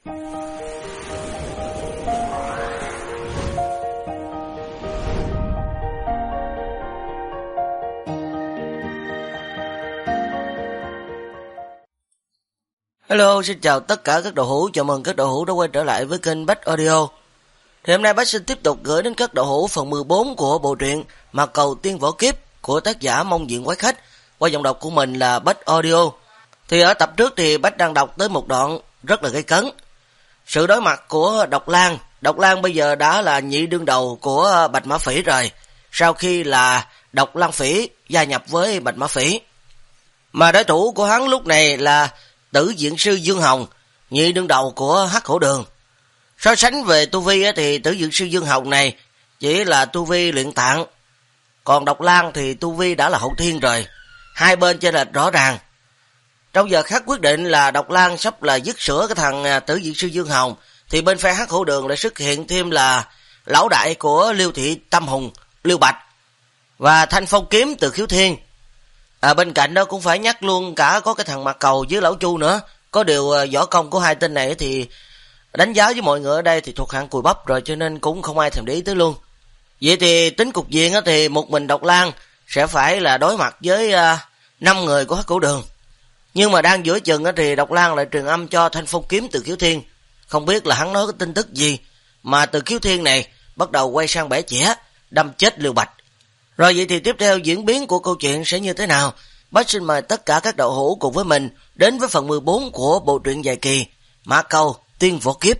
Hello, xin chào tất cả các đội hữu, chào mừng các đội hữu đã quay trở lại với kênh Bách Audio. Thì hôm nay Bách xin tiếp tục gửi đến các đội hữu phần 14 của bộ truyện Mạc Cầu Tiên Võ Kiếp của tác giả Mông Diện Quái Khách, qua giọng đọc của mình là Bách Audio. Thì ở tập trước thì Bách đang đọc tới một đoạn rất là gây cấn. Sự đối mặt của Độc Lang bây giờ đã là nhị đương đầu của Bạch Mã Phỉ rồi, sau khi là Độc Lang Phỉ gia nhập với Bạch Mã Phỉ. Mà đối thủ của hắn lúc này là Tử Diện Sư Dương Hồng, nhị đương đầu của Hắc Hổ Đường. So sánh về tu vi thì Tử Diện Sư Dương Hồng này chỉ là tu vi luyện tạng, còn Độc Lang thì tu vi đã là hậu thiên rồi, hai bên chênh lệch rõ ràng. Trong giờ khắc quyết định là Độc Lang sắp là dứt sữa cái thằng Tử Diện Sư Dương Hồng, thì bên phe Hắc Hổ Đường lại xuất hiện thêm là lão đại của Liêu Thị Tâm Hùng, Liêu Bạch và Thanh Phong Kiếm Từ Khiếu Thiên. Bên cạnh đó cũng phải nhắc luôn cả có cái thằng Mạc Cầu với lão Chu nữa. Có điều võ công của hai tên này thì đánh giá với mọi người ở đây thì thuộc hạng cùi bắp rồi, cho nên cũng không ai thèm để ý tới luôn. Vậy thì tính cục diện thì một mình Độc Lang sẽ phải là đối mặt với 5 người của Hắc Hổ Đường. Nhưng mà đang giữa chừng thì Độc Lang lại truyền âm cho Thanh Phong Kiếm Từ Khiếu Thiên. Không biết là hắn nói cái tin tức gì mà Từ Khiếu Thiên này bắt đầu quay sang bẻ chẻ đâm chết Liêu Bạch. Rồi vậy thì tiếp theo diễn biến của câu chuyện sẽ như thế nào? Bách xin mời tất cả các đạo hữu cùng với mình đến với phần 14 của bộ truyện dài kỳ Mạc Cầu Tiên Võ Kiếp.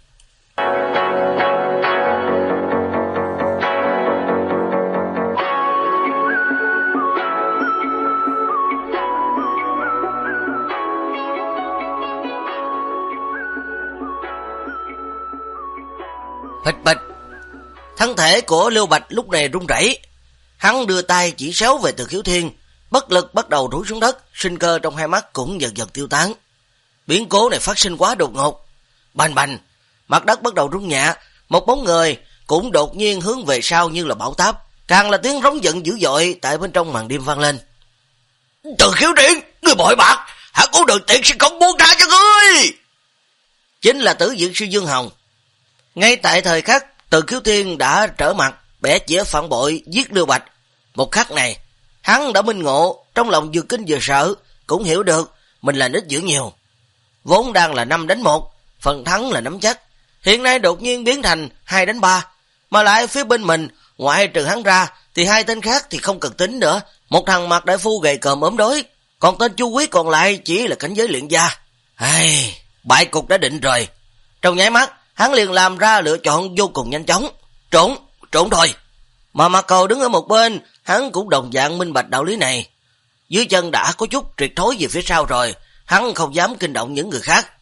Bịch bịch, thân thể của Liêu Bạch lúc này run rẩy. Hắn đưa tay chỉ xéo về Từ Khiếu Thiên, bất lực bắt đầu rúi xuống đất, sinh cơ trong hai mắt cũng dần dần tiêu tán. Biến cố này phát sinh quá đột ngột. Bành bành, mặt đất bắt đầu rung nhẹ, một bóng người cũng đột nhiên hướng về sau như là bão táp, càng là tiếng rống giận dữ dội tại bên trong màn đêm vang lên. Từ Khiếu Thiên, ngươi bội bạc, Hắc Hổ Đường tiện sẽ không buông tha cho ngươi. Chính là Tử Diện Sư Dương Hồng. Ngay tại thời khắc Từ Khiếu Thiên đã trở mặt bẻ chĩa phản bội giết Liêu Bạch, một khắc này hắn đã minh ngộ, trong lòng vừa kinh vừa sợ, cũng hiểu được mình là ít giữ nhiều. Vốn đang là 5-1, phần thắng là nắm chắc, hiện nay đột nhiên biến thành 2-3, mà lại phía bên mình ngoại trừ hắn ra thì hai tên khác thì không cần tính nữa. Một thằng Mạc Đại Phu gầy còm ốm đói, còn tên Chu Quý còn lại chỉ là cảnh giới luyện gia. Bại cục đã định rồi. Trong nháy mắt hắn liền làm ra lựa chọn vô cùng nhanh chóng, trốn thôi. Mà Mạc Cầu đứng ở một bên, hắn cũng đồng dạng minh bạch đạo lý này. Dưới chân đã có chút triệt thối về phía sau rồi, hắn không dám kinh động những người khác.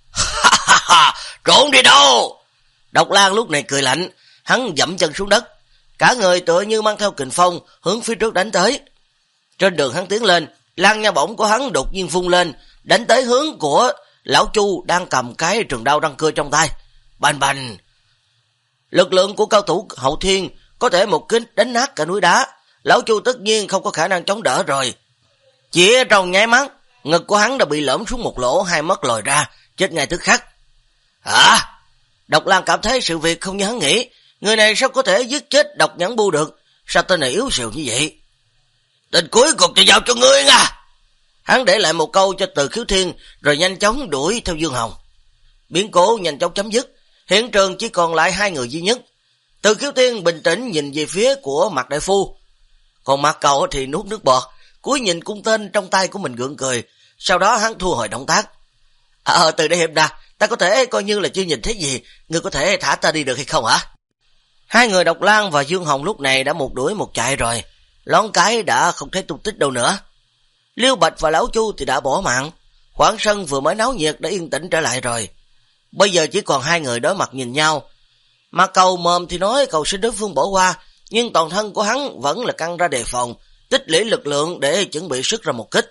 Trốn đi đâu? Độc Lang lúc này cười lạnh, hắn dẫm chân xuống đất, cả người tựa như mang theo kình phong hướng phía trước đánh tới. Trên đường hắn tiến lên, lan nha bổng của hắn đột nhiên vung lên, đánh tới hướng của lão Chu đang cầm cái trường đao răng cưa trong tay. Bành bành, lực lượng của cao thủ hậu thiên có thể một kích đánh nát cả núi đá. Lão Chu tất nhiên không có khả năng chống đỡ rồi. Chỉ trong nháy mắt, ngực của hắn đã bị lõm xuống một lỗ, hai mắt lồi ra, chết ngay tức khắc. Hả? Độc Lang cảm thấy sự việc không như hắn nghĩ. Người này sao có thể giết chết Độc Nhãn Bu được? Sao tên này yếu xìu như vậy? Tên cuối cùngจะgiao cho ngươi nha. Hắn để lại một câu cho Từ Khiếu Thiên, rồi nhanh chóng đuổi theo Dương Hồng. Biến cố nhanh chóng chấm dứt, hiện trường chỉ còn lại hai người duy nhất. Từ Khiếu Thiên bình tĩnh nhìn về phía của Mạc Đại Phu, còn Mạc Cầu thì nuốt nước bọt, cúi nhìn cung tên trong tay của mình gượng cười. Sau đó hắn thu hồi động tác. Từ đây hiệp đà, ta có thể coi như là chưa nhìn thấy gì, ngươi có thể thả ta đi được hay không hả? Hai người Độc Lang và Dương Hồng lúc này đã một đuổi một chạy rồi, lón cái đã không thấy tung tích đâu nữa. Liêu Bạch và lão Chu thì đã bỏ mạng, khoảng sân vừa mới náo nhiệt đã yên tĩnh trở lại rồi. Bây giờ chỉ còn hai người đối mặt nhìn nhau. Mạc Cầu mồm thì nói cầu xin đối phương bỏ qua, nhưng toàn thân của hắn vẫn là căng ra đề phòng, tích lũy lực lượng để chuẩn bị sức ra một kích.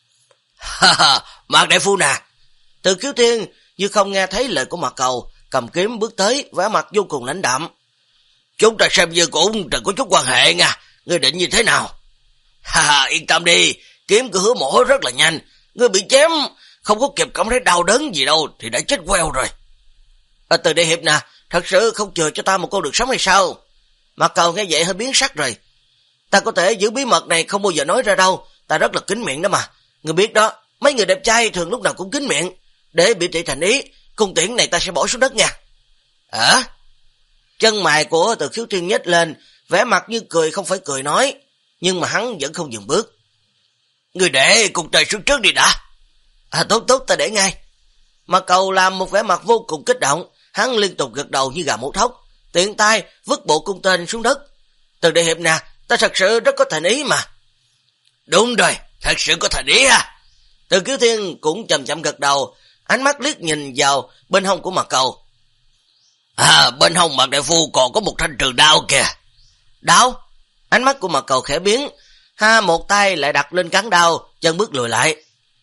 Mạc Đại Phu nè! Từ Khiếu Thiên như không nghe thấy lời của Mạc Cầu, cầm kiếm bước tới, vẻ mặt vô cùng lãnh đạm. Chúng ta xem như cũng từng có chút quan hệ nha, ngươi định như thế nào? Yên tâm đi, kiếm của Hứa Mổ rất là nhanh, ngươi bị chém không có kịp cảm thấy đau đớn gì đâu thì đã chết queo rồi. Từ Đại Hiệp nè, thật sự không chừa cho ta một con đường sống hay sao? Mặt Cầu nghe vậy hơi biến sắc rồi. Ta có thể giữ bí mật này không bao giờ nói ra đâu, ta rất là kín miệng đó mà. Người biết đó, mấy người đẹp trai thường lúc nào cũng kín miệng. Để biểu thị thành ý, cung tiễn này ta sẽ bỏ xuống đất nha. Chân mày của Từ Khiếu Thiên nhếch lên, vẻ mặt như cười không phải cười nói, nhưng mà hắn vẫn không dừng bước. Người để cùng trời xuống trước đi đã. Tốt, ta để ngay. Mặt Cầu làm một vẻ mặt vô cùng kích động, hắn liên tục gật đầu như gà mổ thóc, tiện tay vứt bộ cung tên xuống đất. Từ Đại Hiệp nè, ta thật sự rất có thành ý mà. Đúng rồi, thật sự có thành ý ha. Từ Khiếu Thiên cũng chậm chậm gật đầu, ánh mắt liếc nhìn vào bên hông của Mặt Cầu. Bên hông Mạc đại phu còn có một thanh trường đao kìa. Đao? Ánh mắt của Mặt Cầu khẽ biến, một tay lại đặt lên cán đao, chân bước lùi lại.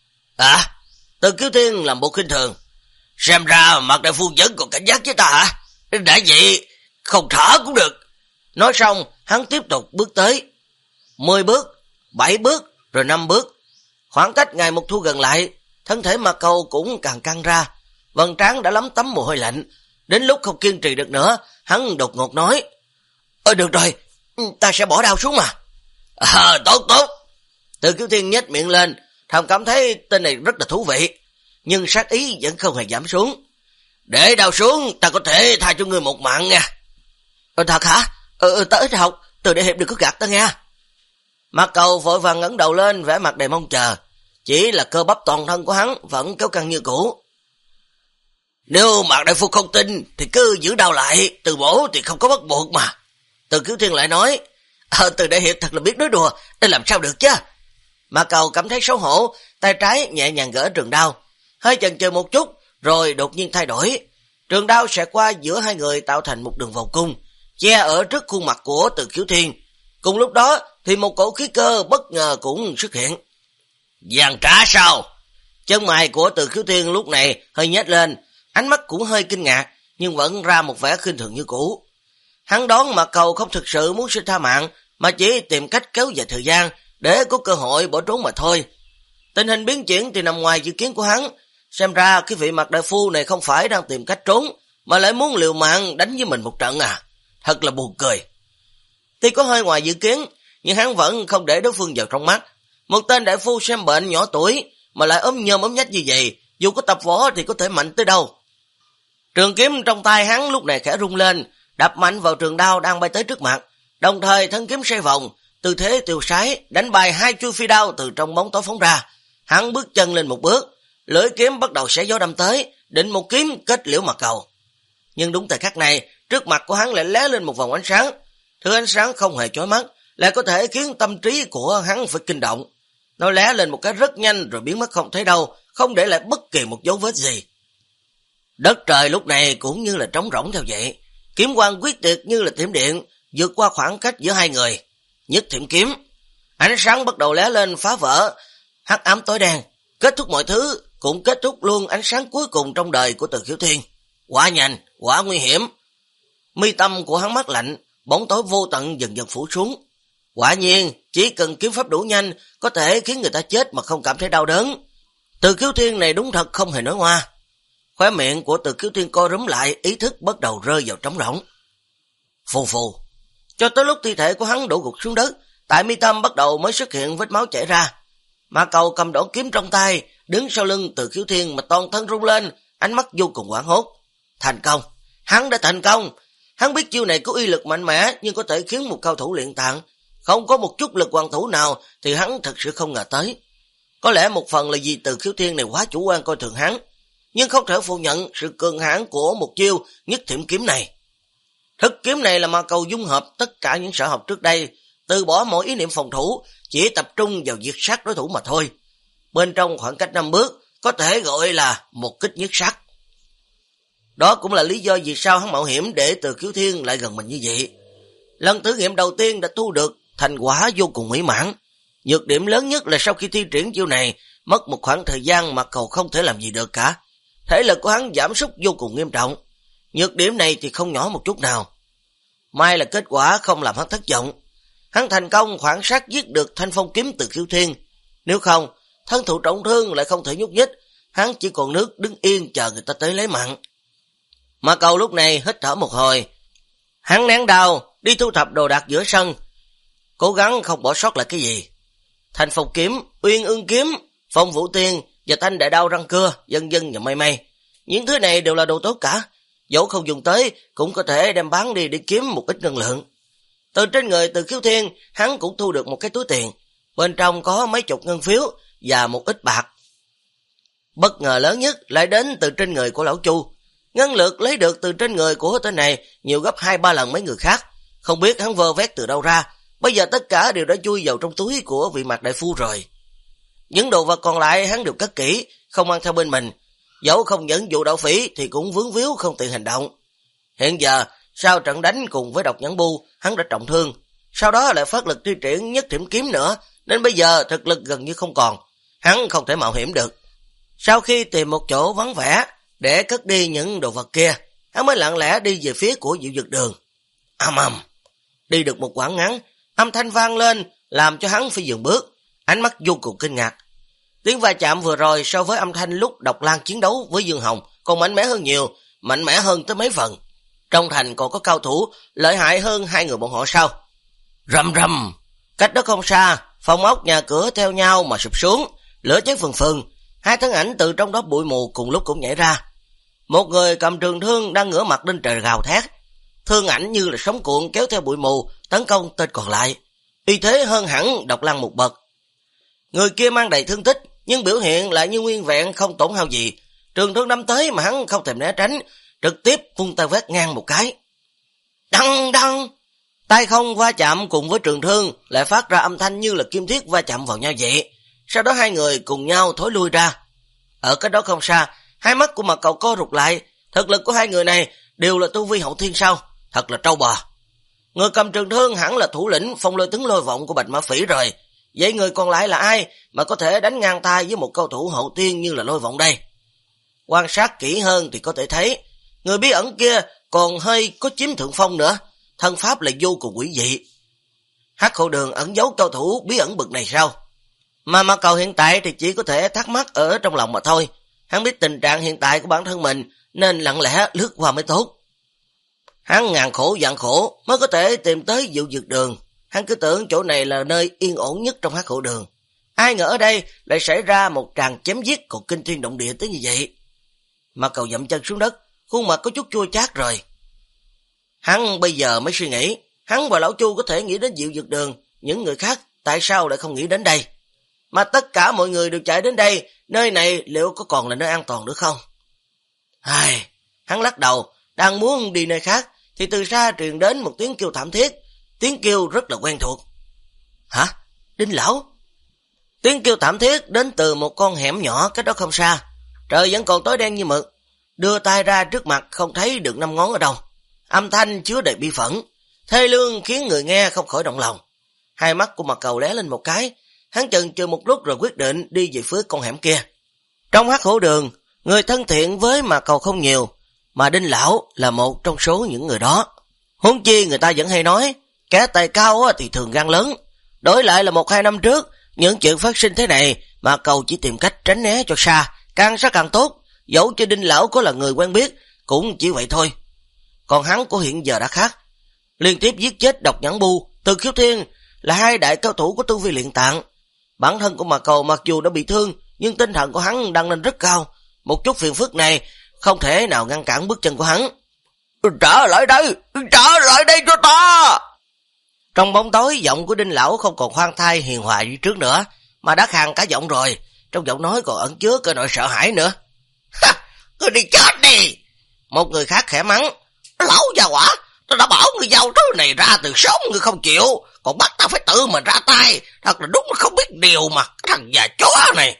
Từ Khiếu Thiên làm bộ khinh thường. Xem ra Mạc đại phu vẫn còn cảnh giác với ta hả? Đã vậy, không thở cũng được. Nói xong, hắn tiếp tục bước tới. 10 bước, 7 bước, rồi 5 bước. Khoảng cách ngày một thu gần lại, thân thể Mặt Cầu cũng càng căng ra. Vầng trán đã lấm tấm mồ hôi lạnh. Đến lúc không kiên trì được nữa, hắn đột ngột nói. Được rồi, ta sẽ bỏ đao xuống mà. Tốt. Từ Khiếu Thiên nhếch miệng lên, thầm cảm thấy tên này rất là thú vị. Nhưng sát ý vẫn không hề giảm xuống. Để đao xuống, ta có thể tha cho ngươi một mạng nha. Thật hả? Ta ít học, Từ Đại Hiệp đừng có gạt ta nha. Mặt Cầu vội vàng ngẩng đầu lên, vẻ mặt đầy mong chờ. Chỉ là cơ bắp toàn thân của hắn vẫn kéo căng như cũ. Nếu Mạc đại phu không tin thì cứ giữ đau lại, từ bổ thì không có bắt buộc mà. Từ Khiếu Thiên lại nói. Từ Đại Hiệp thật là biết nói đùa, để làm sao được chứ. Mạc Cầu cảm thấy xấu hổ, tay trái nhẹ nhàng gỡ trường đao, hơi chần chừ một chút rồi đột nhiên thay đổi. Trường đao xẹt qua giữa hai người tạo thành một đường vòng cung, che ở trước khuôn mặt của Từ Khiếu Thiên. Cùng lúc đó thì một cổ khí cơ bất ngờ cũng xuất hiện. Giàn trả sao? Chân mày của Từ Khiếu Thiên lúc này hơi nhếch lên, ánh mắt cũng hơi kinh ngạc, nhưng vẫn ra một vẻ khinh thường như cũ. Hắn đoán Mạc Cầu không thực sự muốn xin tha mạng, mà chỉ tìm cách kéo dài thời gian để có cơ hội bỏ trốn mà thôi. Tình hình biến chuyển thì nằm ngoài dự kiến của hắn. Xem ra cái vị Mạc đại phu này không phải đang tìm cách trốn, mà lại muốn liều mạng đánh với mình một trận à. Thật là buồn cười. Tuy có hơi ngoài dự kiến, nhưng hắn vẫn không để đối phương vào trong mắt. Một tên đại phu xem bệnh nhỏ tuổi mà lại ốm nhôm ốm nhách như vậy, dù có tập võ thì có thể mạnh tới đâu. Trường kiếm trong tay hắn lúc này khẽ rung lên, đập mạnh vào trường đao đang bay tới trước mặt, đồng thời thân kiếm xoay vòng, tư thế tiêu sái đánh bay 2 chuôi phi đao từ trong bóng tối phóng ra. Hắn bước chân lên một bước, lưỡi kiếm bắt đầu xé gió đâm tới, định một kiếm kết liễu Mặt Cầu. Nhưng đúng thời khắc này, trước mặt của hắn lại lóe lên một vòng ánh sáng. Thứ ánh sáng không hề chói mắt, lại có thể khiến tâm trí của hắn phải kinh động. Nó lóe lên một cái rất nhanh rồi biến mất không thấy đâu, không để lại bất kỳ một dấu vết gì. Đất trời lúc này cũng như là trống rỗng theo vậy. Kiếm quang quyết tuyệt như là thiểm điện, vượt qua khoảng cách giữa hai người. Nhất thiểm kiếm, ánh sáng bắt đầu lóe lên phá vỡ hắc ám tối đen, kết thúc mọi thứ, cũng kết thúc luôn ánh sáng cuối cùng trong đời của Từ Khiếu Thiên. Quá nhanh, quá nguy hiểm. Mi tâm của hắn mát lạnh, bóng tối vô tận dần dần phủ xuống. Quả nhiên, chỉ cần kiếm pháp đủ nhanh, có thể khiến người ta chết mà không cảm thấy đau đớn. Từ Khiếu Thiên này đúng thật không hề nói hoa. Khóe miệng của Từ Khiếu Thiên co rúm lại, ý thức bắt đầu rơi vào trống rỗng. Phù phù, cho tới lúc thi thể của hắn đổ gục xuống đất, tại mi tâm bắt đầu mới xuất hiện vết máu chảy ra. Mạc Cầu cầm đoạn kiếm trong tay, đứng sau lưng Từ Khiếu Thiên mà toàn thân rung lên, ánh mắt vô cùng hoảng hốt. Thành công, hắn đã thành công. Hắn biết chiêu này có uy lực mạnh mẽ, nhưng có thể khiến một cao thủ luyện tạng không có một chút lực hoàn thủ nào thì hắn thật sự không ngờ tới. Có lẽ một phần là vì Từ Khiếu Thiên này quá chủ quan coi thường hắn, nhưng không thể phủ nhận sự cường hãn của một chiêu nhất thiểm kiếm này. Thức kiếm này là Mạc Cầu dung hợp tất cả những sở học trước đây, từ bỏ mọi ý niệm phòng thủ, chỉ tập trung vào diệt sát đối thủ mà thôi. Bên trong khoảng cách 5 bước, có thể gọi là một kích nhất sát. Đó cũng là lý do vì sao hắn mạo hiểm để Từ Khiếu Thiên lại gần mình như vậy. Lần thử nghiệm đầu tiên đã thu được thành quả vô cùng mỹ mãn. Nhược điểm lớn nhất là sau khi thi triển chiêu này, mất một khoảng thời gian Mạc Cầu không thể làm gì được cả. Thể lực của hắn giảm sút vô cùng nghiêm trọng. Nhược điểm này thì không nhỏ một chút nào. May là kết quả không làm hắn thất vọng. Hắn thành công phản sát giết được thanh phong kiếm Từ Khiếu Thiên. Nếu không, thân thụ trọng thương lại không thể nhúc nhích, hắn chỉ còn nước đứng yên chờ người ta tới lấy mạng. Mà Cầu lúc này hít thở một hồi. Hắn nén đau, đi thu thập đồ đạc giữa sân, cố gắng không bỏ sót lại cái gì. Thành Phục kiếm, Uyên Ương kiếm, Phong Vũ Tiên và Thanh Đại Đao răng cưa, vân vân và mây mây. Những thứ này đều là đồ tốt cả, dẫu không dùng tới cũng có thể đem bán đi để kiếm một ít ngân lượng. Từ trên người Từ Khiếu Thiên, hắn cũng thu được một cái túi tiền, bên trong có mấy chục ngân phiếu và một ít bạc. Bất ngờ lớn nhất lại đến từ trên người của lão Chu. Ngân lượng lấy được từ trên người của tên này nhiều gấp 2-3 lần mấy người khác, không biết hắn vơ vét từ đâu ra, bây giờ tất cả đều đã chui vào trong túi của vị Mạc đại phu rồi. Những đồ vật còn lại hắn đều cất kỹ, không mang theo bên mình, dẫu không dẫn dụ đạo phỉ thì cũng vướng víu không tiện hành động. Hiện giờ, sau trận đánh cùng với Độc Nhãn Bu, hắn đã trọng thương, sau đó lại phát lực thi triển Nhất Thiểm kiếm nữa, nên bây giờ thực lực gần như không còn, hắn không thể mạo hiểm được. Sau khi tìm một chỗ vắng vẻ để cất đi những đồ vật kia, hắn mới lặng lẽ đi về phía của Diệu Dược Đường. Ầm ầm, đi được một quãng ngắn, âm thanh vang lên làm cho hắn phải dừng bước, ánh mắt vô cùng kinh ngạc. Tiếng va chạm vừa rồi so với âm thanh lúc Độc Lang chiến đấu với Dương Hồng còn mạnh mẽ hơn nhiều, mạnh mẽ hơn tới mấy phần. Trong thành còn có cao thủ lợi hại hơn hai người bọn họ sao? Rầm rầm, cách đó không xa, phòng ốc nhà cửa theo nhau mà sụp xuống, lửa cháy phừng phừng, hai thân ảnh từ trong đó bụi mù cùng lúc cũng nhảy ra. Một người cầm trường thương đang ngửa mặt lên trời gào thét, thương ảnh như là sóng cuộn kéo theo bụi mù tấn công tên còn lại, uy thế hơn hẳn Độc Lang một bậc. Người kia mang đầy thương tích nhưng biểu hiện lại như nguyên vẹn không tổn hao gì, trường thương đâm tới mà hắn không thèm né tránh, trực tiếp vung tay vét ngang một cái. Đăng đăng, tay không va chạm cùng với trường thương lại phát ra âm thanh như là kim thiết va chạm vào nhau vậy. Sau đó hai người cùng nhau thối lui ra. Ở cách đó không xa, hai mắt của Mạc Cầu co rụt lại, thực lực của hai người này đều là tu vi hậu thiên sao, thật là trâu bò. Người cầm trường thương hẳn là thủ lĩnh Phong Lôi Tướng Lôi Vọng của Bạch Mã Phỉ rồi, vậy người còn lại là ai mà có thể đánh ngang tay với một cao thủ hậu tiên như là Lôi Vọng đây? Quan sát kỹ hơn thì có thể thấy, người bí ẩn kia còn hơi có chiếm thượng phong nữa, thân pháp lại vô cùng quỷ dị. Hắc Hổ Đường ẩn giấu cao thủ bí ẩn bực này sao? Mà Mạc Cầu hiện tại thì chỉ có thể thắc mắc ở trong lòng mà thôi. Hắn biết tình trạng hiện tại của bản thân mình nên lặng lẽ lướt qua mới tốt. Hắn ngàn khổ vạn khổ mới có thể tìm tới Diệu Dược Đường. Hắn cứ tưởng chỗ này là nơi yên ổn nhất trong Hắc Hổ Đường. Ai ngờ ở đây lại xảy ra một tràng chém giết còn kinh thiên động địa tới như vậy. Mạc Cầu dậm chân xuống đất, khuôn mặt có chút chua chát rồi. Hắn bây giờ mới suy nghĩ, hắn và Lão Chu có thể nghĩ đến Diệu Dược Đường, những người khác tại sao lại không nghĩ đến đây? Mà tất cả mọi người đều chạy đến đây, nơi này liệu có còn là nơi an toàn nữa không? Hắn lắc đầu, đang muốn đi nơi khác, thì từ xa truyền đến một tiếng kêu thảm thiết, tiếng kêu rất là quen thuộc. Hả? Đinh Lão? Tiếng kêu thảm thiết đến từ một con hẻm nhỏ cách đó không xa, trời vẫn còn tối đen như mực, đưa tay ra trước mặt không thấy được 5 ngón ở đâu. Âm thanh chứa đầy bi phẫn, thê lương khiến người nghe không khỏi động lòng. Hai mắt của Mạc Cầu lóe lên một cái, hắn chần chừ một lúc rồi quyết định đi về phía con hẻm kia. Trong Hắc Hổ Đường, người thân thiện với Mạc Cầu không nhiều, mà Đinh Lão là một trong số những người đó. Huống chi người ta vẫn hay nói, kẻ tài cao thì thường gan lớn. Đổi lại là 1-2 năm trước, những chuyện phát sinh thế này, Mạc Cầu chỉ tìm cách tránh né cho xa, càng xa càng tốt, dẫu cho Đinh Lão có là người quen biết, cũng chỉ vậy thôi. Còn hắn của hiện giờ đã khác, liên tiếp giết chết Độc Nhãn Bu, Từ Khiếu Thiên là hai đại cao thủ của tu vi luyện tạng. Bản thân của Mạc Cầu mặc dù đã bị thương, nhưng tinh thần của hắn đang lên rất cao. Một chút phiền phức này không thể nào ngăn cản bước chân của hắn. Trở lại đây cho ta! Trong bóng tối, giọng của Đinh Lão không còn khoan thai hiền hòa như trước nữa, mà đã khàn cả giọng rồi. Trong giọng nói còn ẩn chứa cái nỗi sợ hãi nữa. Ngươi đi chết đi! Một người khác khẽ mắng. Lão già quả, tôi đã bảo ngươi giao thứ này ra từ sớm, ngươi không chịu, còn bắt ta phải tự mình ra tay, thật là đúng là không biết điều mà, thằng già chó này.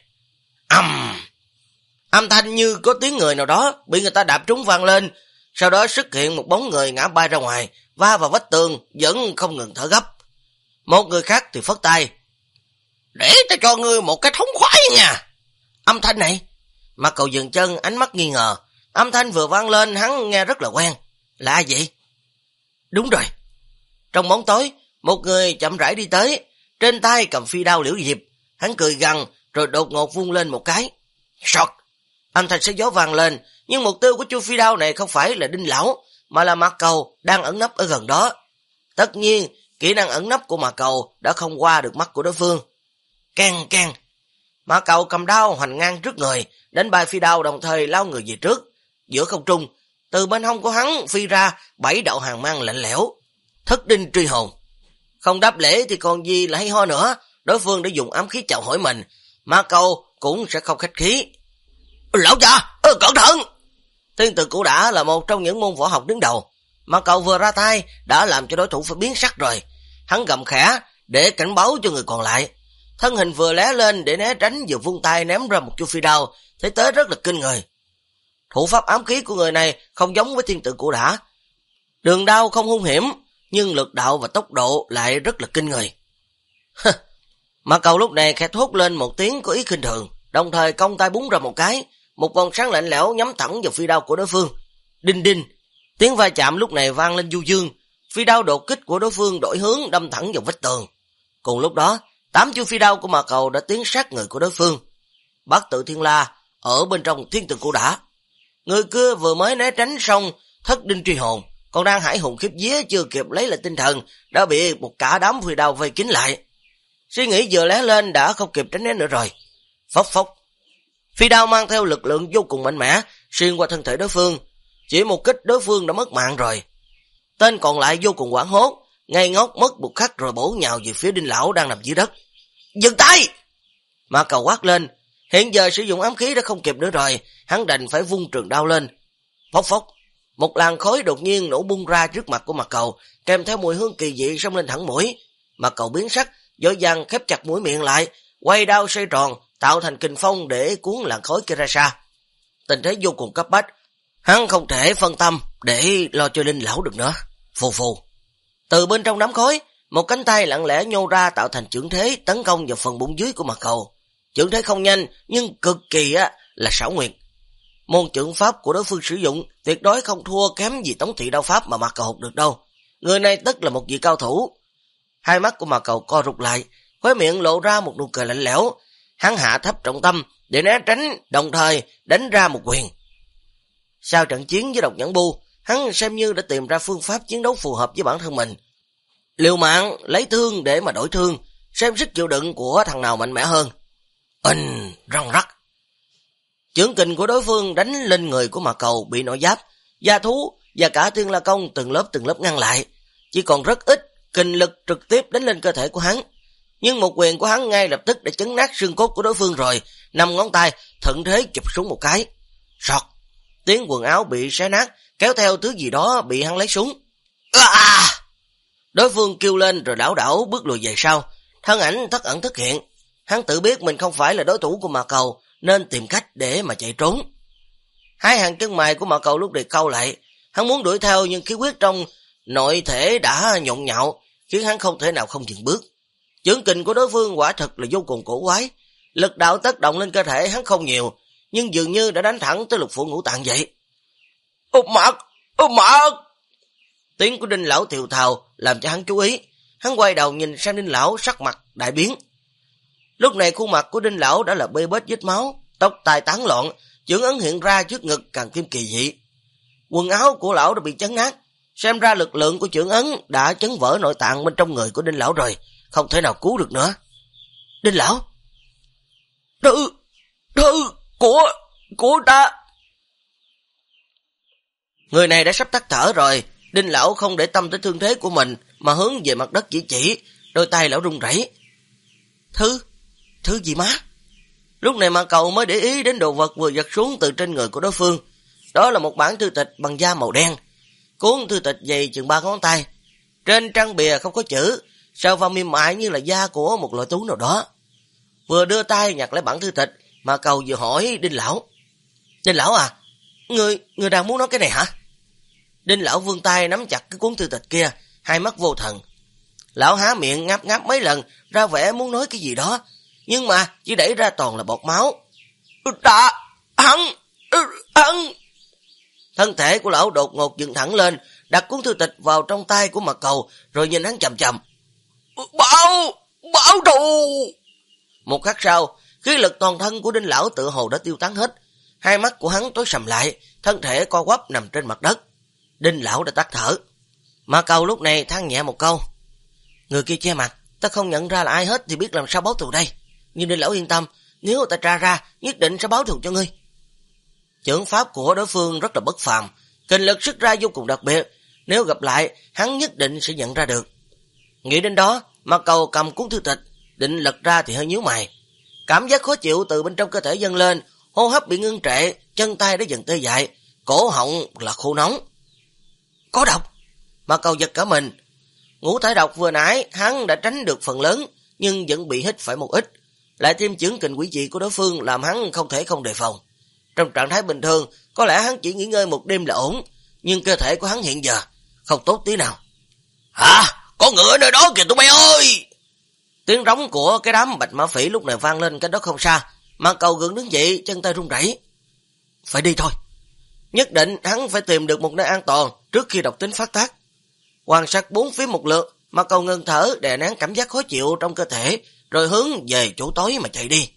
Âm thanh như có tiếng người nào đó bị người ta đạp trúng vang lên, sau đó xuất hiện một bóng người ngã bay ra ngoài, va vào vách tường, vẫn không ngừng thở gấp. Một người khác thì phất tay. Để ta cho ngươi một cái thống khoái nha. Âm thanh này, Mạc Cầu dừng chân, ánh mắt nghi ngờ. Âm thanh vừa vang lên hắn nghe rất là quen. Là ai vậy? Đúng rồi. Trong bóng tối, một người chậm rãi đi tới, trên tay cầm phi đao liễu diệp. Hắn cười gằn rồi đột ngột vung lên một cái. Sọt! Âm thanh sét gió vang lên, Nhưng mục tiêu của Chu Phi Đao này không phải là Đinh Lão, mà là Mạc Cầu đang ẩn nấp ở gần đó. Tất nhiên, kỹ năng ẩn nấp của Mạc Cầu đã không qua được mắt của đối phương. Keng keng. Mạc Cầu cầm đao hoành ngang trước người, đánh bay Phi Đao đồng thời lao người về trước. Giữa không trung, từ bên hông của hắn phi ra 7 đạo hàn mang lạnh lẽo. Thất đinh truy hồn. Không đáp lễ thì còn gì là hay ho nữa, đối phương đã dùng ám khí chào hỏi mình, Mạc Cầu cũng sẽ không khách khí. Lão già, cẩn thận! Thiên Tự Cửu Đả là một trong những môn võ học đứng đầu. Mạc Cầu vừa ra tay đã làm cho đối thủ phải biến sắc rồi. Hắn gầm khẽ để cảnh báo cho người còn lại. Thân hình vừa lé lên để né tránh, vừa vung tay ném ra một chu phi đao, thấy tới rất là kinh người. Thủ pháp ám khí của người này không giống với Thiên Tự Cửu Đả. Đường đao không hung hiểm, nhưng lực đạo và tốc độ lại rất là kinh người. Mạc Cầu lúc này khẽ thốt lên một tiếng có ý khinh thường, đồng thời cong tay búng ra một cái, một vòng sáng lạnh lẽo nhắm thẳng vào phi đao của đối phương. Đinh đinh, tiếng va chạm lúc này vang lên du dương, phi đao đột kích của đối phương đổi hướng đâm thẳng vào vách tường. Cùng lúc đó, 8 chu phi đao của Mạc Cầu đã tiến sát người của đối phương. Bát Tự Thiên La ở bên trong Thiên Tự Cửu Đả. Người kia vừa mới né tránh xong thất đinh truy hồn, còn đang hải hùng khiếp vía chưa kịp lấy lại tinh thần đã bị một cả đám phi đao vây kín lại. Suy nghĩ vừa lé lên đã không kịp tránh né nữa rồi. Phốc phốc. Phi đao mang theo lực lượng vô cùng mạnh mẽ xuyên qua thân thể đối phương, chỉ một kích đối phương đã mất mạng rồi. Tên còn lại vô cùng hoảng hốt, ngây ngốc mất một khắc rồi bổ nhào về phía Đinh Lão đang nằm dưới đất. Dừng tay! Mạc Cầu quát lên, hiện giờ sử dụng ám khí đã không kịp nữa rồi, hắn đành phải vung trường đao lên. Phốc phốc, một làn khói đột nhiên nổ bung ra trước mặt của Mạc Cầu, kèm theo mùi hương kỳ dị xông lên thẳng mũi. Mạc Cầu biến sắc, vội vàng khép chặt mũi miệng lại, quay đao xoay tròn, tạo thành kình phong để cuốn làn khói kia ra xa. Tình thế vô cùng cấp bách, hắn không thể phân tâm để lo cho Đinh Lão được nữa. Phù phù. Từ bên trong đám khói, một cánh tay lặng lẽ nhô ra tạo thành chưởng thế tấn công vào phần bụng dưới của Mạc Cầu. Chưởng thế không nhanh nhưng cực kỳ là xảo quyệt. Môn chưởng pháp của đối phương sử dụng tuyệt đối không thua kém gì Tống Thị đao pháp mà Mạc Cầu học được đâu. Người này tất là một vị cao thủ. Hai mắt của Mạc Cầu co rụt lại, khóe miệng lộ ra một nụ cười lạnh lẽo. Hắn hạ thấp trọng tâm để né tránh, đồng thời đánh ra một quyền. Sau trận chiến với độc nhãn bu, hắn xem như đã tìm ra phương pháp chiến đấu phù hợp với bản thân mình. Liều mạng lấy thương để mà đổi thương, xem sức chịu đựng của thằng nào mạnh mẽ hơn. Răng rắc. Chưởng kình của đối phương đánh lên người của Mạc Cầu bị nổi giáp, gia thú và cả Thiên La Công từng lớp ngăn lại, chỉ còn rất ít kình lực trực tiếp đánh lên cơ thể của hắn. Nhưng một quyền của hắn ngay lập tức đã chấn nát xương cốt của đối phương rồi, 5 ngón tay thuận thế chụp xuống một cái. Sọt, tiếng quần áo bị xé nát, kéo theo thứ gì đó bị hắn lấy xuống. Đối phương kêu lên rồi đảo đảo bước lùi về sau, thân ảnh thất ẩn thất hiện. Hắn tự biết mình không phải là đối thủ của Mạc Cầu nên tìm cách để mà chạy trốn. Hai hàng chân mày của Mạc Cầu lúc này cau lại, hắn muốn đuổi theo nhưng khí huyết trong nội thể đã nhộn nhạo, khiến hắn không thể nào không dừng bước. Chưởng kình của đối phương quả thật là vô cùng cổ quái, lực đạo tác động lên cơ thể hắn không nhiều, nhưng dường như đã đánh thẳng tới lục phủ ngũ tạng vậy. Mạc! Tiếng của Đinh Lão tiều thào làm cho hắn chú ý, hắn quay đầu nhìn sang Đinh Lão, sắc mặt đại biến. Lúc này khuôn mặt của Đinh Lão đã là bê bết vết máu, tóc tai tán loạn, chưởng ấn hiện ra trước ngực càng thêm kỳ dị. Quần áo của lão đã bị chấn nát, xem ra lực lượng của chưởng ấn đã chấn vỡ nội tạng bên trong người của Đinh Lão rồi, không thể nào cứu được nữa. Đinh Lão! Thư của ta! Người này đã sắp tắt thở rồi. Đinh Lão không để tâm tới thương thế của mình mà hướng về mặt đất chỉ, đôi tay lão run rẩy. Thứ gì má? Lúc này Mạc Cầu mới để ý đến đồ vật vừa giật xuống từ trên người của đối phương. Đó là một bản thư tịch bằng da màu đen. Cuốn thư tịch dày chừng 3 ngón tay. Trên trang bìa không có chữ, sao vào mềm mại như là da của một loại thú nào đó. Vừa đưa tay nhặt lấy bản thư tịch, Mạc Cầu vừa hỏi Đinh Lão. Đinh Lão à, người đang muốn nói cái này hả? Đinh Lão vươn tay nắm chặt cái cuốn thư tịch kia, hai mắt vô thần. Lão há miệng ngáp mấy lần, ra vẻ muốn nói cái gì đó, nhưng mà chỉ đẩy ra toàn là bọt máu. Hắn! Thân thể của lão đột ngột dựng thẳng lên, đặt cuốn thư tịch vào trong tay của Mạc Cầu, rồi nhìn hắn chằm chằm. Báo thù! Một khắc sau, khí lực toàn thân của Đinh Lão tự hồ đã tiêu tán hết. Hai mắt của hắn tối sầm lại, thân thể co quắp nằm trên mặt đất. Đinh lão đã tắt thở. Mã Cầu lúc này than nhẹ một câu. Người kia che mặt, ta không nhận ra là ai hết thì biết làm sao báo thù đây. Nhưng Đinh lão yên tâm, nếu ta tra ra, nhất định sẽ báo thù cho ngươi. Chưởng pháp của đối phương rất là bất phàm, kình lực sức ra vô cùng đặc biệt, nếu gặp lại, hắn nhất định sẽ nhận ra được. Nghĩ đến đó, Mã Cầu cầm cuốn thư tịch, định lật ra thì hơi nhíu mày. Cảm giác khó chịu từ bên trong cơ thể dâng lên, hô hấp bị ngưng trệ, chân tay đã dần tê dại, cổ họng là khô nóng. Có độc! Mã Cầu giật cả mình. Ngũ thải độc vừa nãy hắn đã tránh được phần lớn, nhưng vẫn bị hít phải một ít. Lại thêm chưởng kình quỷ dị của đối phương làm hắn không thể không đề phòng. Trong trạng thái bình thường, có lẽ hắn chỉ nghỉ ngơi một đêm là ổn, nhưng cơ thể của hắn hiện giờ không tốt tí nào. Hả? Có người ở nơi đó kìa tụi bay ơi! Tiếng rống của cái đám bạch mã phỉ lúc này vang lên cách đó không xa. Mã Cầu gượng đứng dậy, chân tay run rẩy. Phải đi thôi. Nhất định hắn phải tìm được một nơi an toàn trước khi độc tính phát tác. Quan sát bốn phía một lượt, Mã Cầu ngừng thở đè nén cảm giác khó chịu trong cơ thể, rồi hướng về chỗ tối mà chạy đi.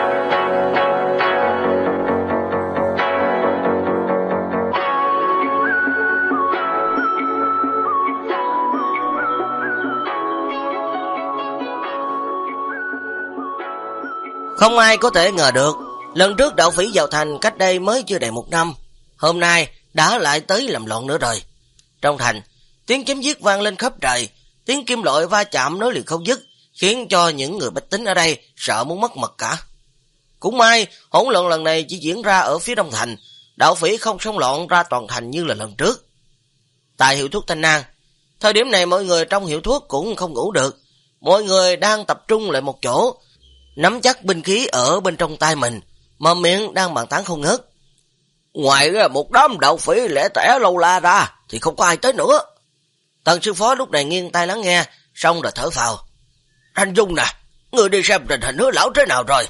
Không ai có thể ngờ được, lần trước đạo phỉ vào thành cách đây mới chưa đầy 1 năm, hôm nay đã lại tới làm loạn nữa rồi. Trong thành, tiếng chém giết vang lên khắp trời, tiếng kim loại va chạm nối liền không dứt, khiến cho những người bách tính ở đây sợ muốn mất mật cả. Cũng may, hỗn loạn lần này chỉ diễn ra ở phía đông thành, đạo phỉ không xông loạn ra toàn thành như là lần trước. Tại hiệu thuốc Thanh An, thời điểm này mọi người trong hiệu thuốc cũng không ngủ được, mọi người đang tập trung lại một chỗ, nắm chắc binh khí ở bên trong tay mình, mà miệng đang bàn tán không ngớt. Ngoài một đám đạo phỉ lẻ tẻ lâu la ra thì không có ai tới nữa. Tần sư phó lúc này nghiêng tai lắng nghe, xong rồi thở phào. Thanh Dung nè, người đi xem tình hình Hứa lão thế nào rồi?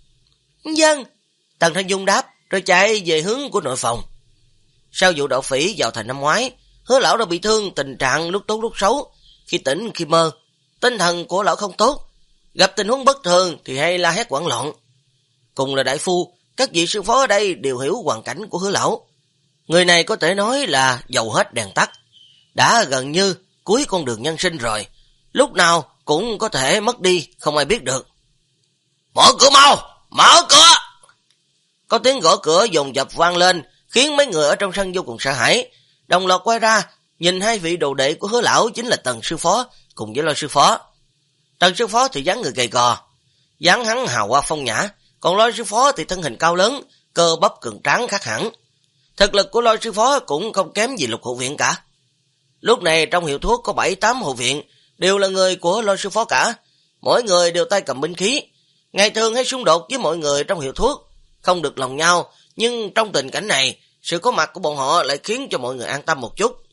Vâng. Tần Thanh Dung đáp, rồi chạy về hướng của nội phòng. Sau vụ đạo phỉ vào thành năm ngoái, Hứa lão đã bị thương, tình trạng lúc tốt lúc xấu, khi tỉnh khi mơ, tinh thần của lão không tốt, gặp tình huống bất thường thì hay la hét hoảng loạn. Cùng là đại phu, các vị sư phó ở đây đều hiểu hoàn cảnh của Hứa lão. Người này có thể nói là dầu hết đèn tắt, đã gần như cuối con đường nhân sinh rồi, lúc nào cũng có thể mất đi, không ai biết được. Mở cửa mau, mở cửa! Có tiếng gõ cửa dồn dập vang lên, khiến mấy người ở trong sân vô cùng sợ hãi, đồng loạt quay ra, nhìn hai vị đồ đệ của Hứa lão chính là Tần sư phó cùng với Lôi sư phó. Tần sư phó thì dáng người gầy gò, dáng hắn hào hoa phong nhã, còn Lôi sư phó thì thân hình cao lớn, cơ bắp cường tráng khác hẳn. Thực lực của Lôi sư phó cũng không kém gì Lục hộ viện cả. Lúc này trong hiệu thuốc có 7-8 hộ viện, đều là người của Lôi sư phó cả, mỗi người đều tay cầm binh khí. Ngày thường hay xung đột với mọi người trong hiệu thuốc, không được lòng nhau, nhưng trong tình cảnh này, sự có mặt của bọn họ lại khiến cho mọi người an tâm một chút.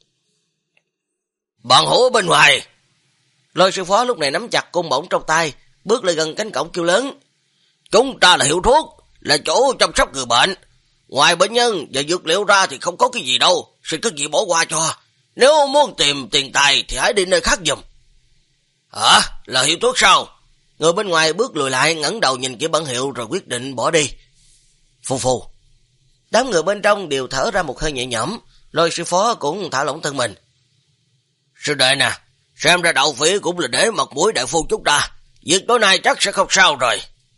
Bọn hổ ở bên ngoài! Lôi sư phó lúc này nắm chặt côn bổng trong tay, bước lại gần cánh cổng kêu lớn. Chúng ta là hiệu thuốc, là chỗ chăm sóc người bệnh. Ngoài bệnh nhân và dược liệu ra thì không có cái gì đâu, xin các vị bỏ qua cho. Nếu muốn tìm tiền tài thì hãy đi nơi khác giùm. Hả? Là hiệu thuốc sao? Người bên ngoài bước lùi lại, ngẩng đầu nhìn kỹ bản hiệu rồi quyết định bỏ đi. Phù phù. Đám người bên trong đều thở ra một hơi nhẹ nhõm, Lôi sư phó cũng thả lỏng thân mình. Sư đệ nè, xem ra đạo phỉ cũng là để mặt mũi đại phu chúng ta, việc tối nay chắc sẽ không sao rồi.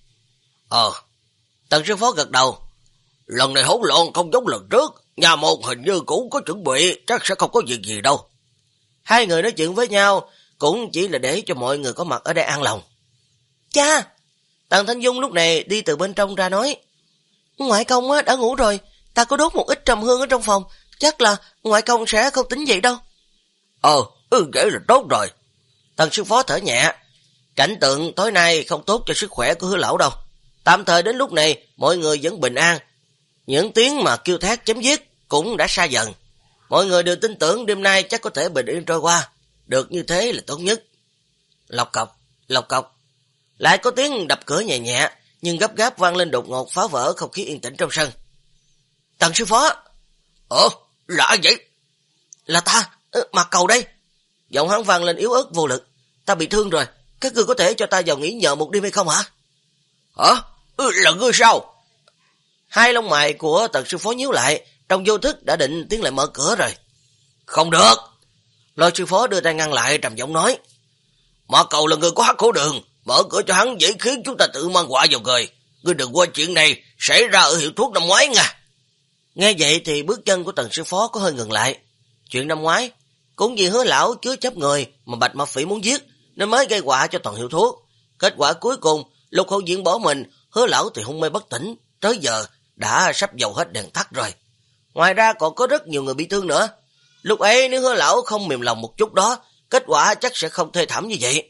Tần sư phó gật đầu. Lần này hỗn loạn không giống lần trước, nhà môn hình như cũng có chuẩn bị, chắc sẽ không có việc gì đâu. Hai người nói chuyện với nhau cũng chỉ là để cho mọi người có mặt ở đây an lòng. Cha! Tần Thanh Dung lúc này đi từ bên trong ra nói. Ngoại công đã ngủ rồi, ta có đốt một ít trầm hương ở trong phòng, chắc là ngoại công sẽ không tính vậy đâu. Vậy là tốt rồi. Tần sư phó thở nhẹ. Cảnh tượng tối nay không tốt cho sức khỏe của Hứa lão đâu. Tạm thời đến lúc này mọi người vẫn bình an. Những tiếng mà kêu thét chấm dứt cũng đã xa dần. Mọi người đều tin tưởng đêm nay chắc có thể bình yên trôi qua. Được như thế là tốt nhất. Lọc cọc, lọc cọc. Lại có tiếng đập cửa nhẹ nhẹ, nhưng gấp gáp vang lên đột ngột, phá vỡ không khí yên tĩnh trong sân. Tần sư phó! Lạ vậy? Là ta, Mạc Cầu đây. Giọng hắn vang lên yếu ớt vô lực. Ta bị thương rồi, các ngươi có thể cho ta vào nghỉ nhờ một đêm hay không hả? Hả? Là ngươi sao? Hai lông mày của Tần sư phó nhíu lại, trong vô thức đã định tiến lại mở cửa rồi. Không được. Lôi sư phó đưa tay ngăn lại, trầm giọng nói. Mã Cầu là người có hắc khổ đường, mở cửa cho hắn dễ khiến chúng ta tự mang quả vào người. Ngươi đừng quên chuyện này xảy ra ở hiệu thuốc năm ngoái nha. Nghe vậy thì bước chân của Tần sư phó có hơi ngừng lại. Chuyện năm ngoái, cũng vì Hứa lão chứa chấp người mà Bạch Mã Phỉ muốn giết, nên mới gây họa cho toàn hiệu thuốc. Kết quả cuối cùng, Lục Hậu Diễn bỏ mình, Hứa lão thì hôn mê bất tỉnh, tới giờ đã sắp dầu hết đèn tắt rồi. Ngoài ra còn có rất nhiều người bị thương nữa. Lúc ấy nếu Hứa lão không mềm lòng một chút đó, kết quả chắc sẽ không thê thảm như vậy.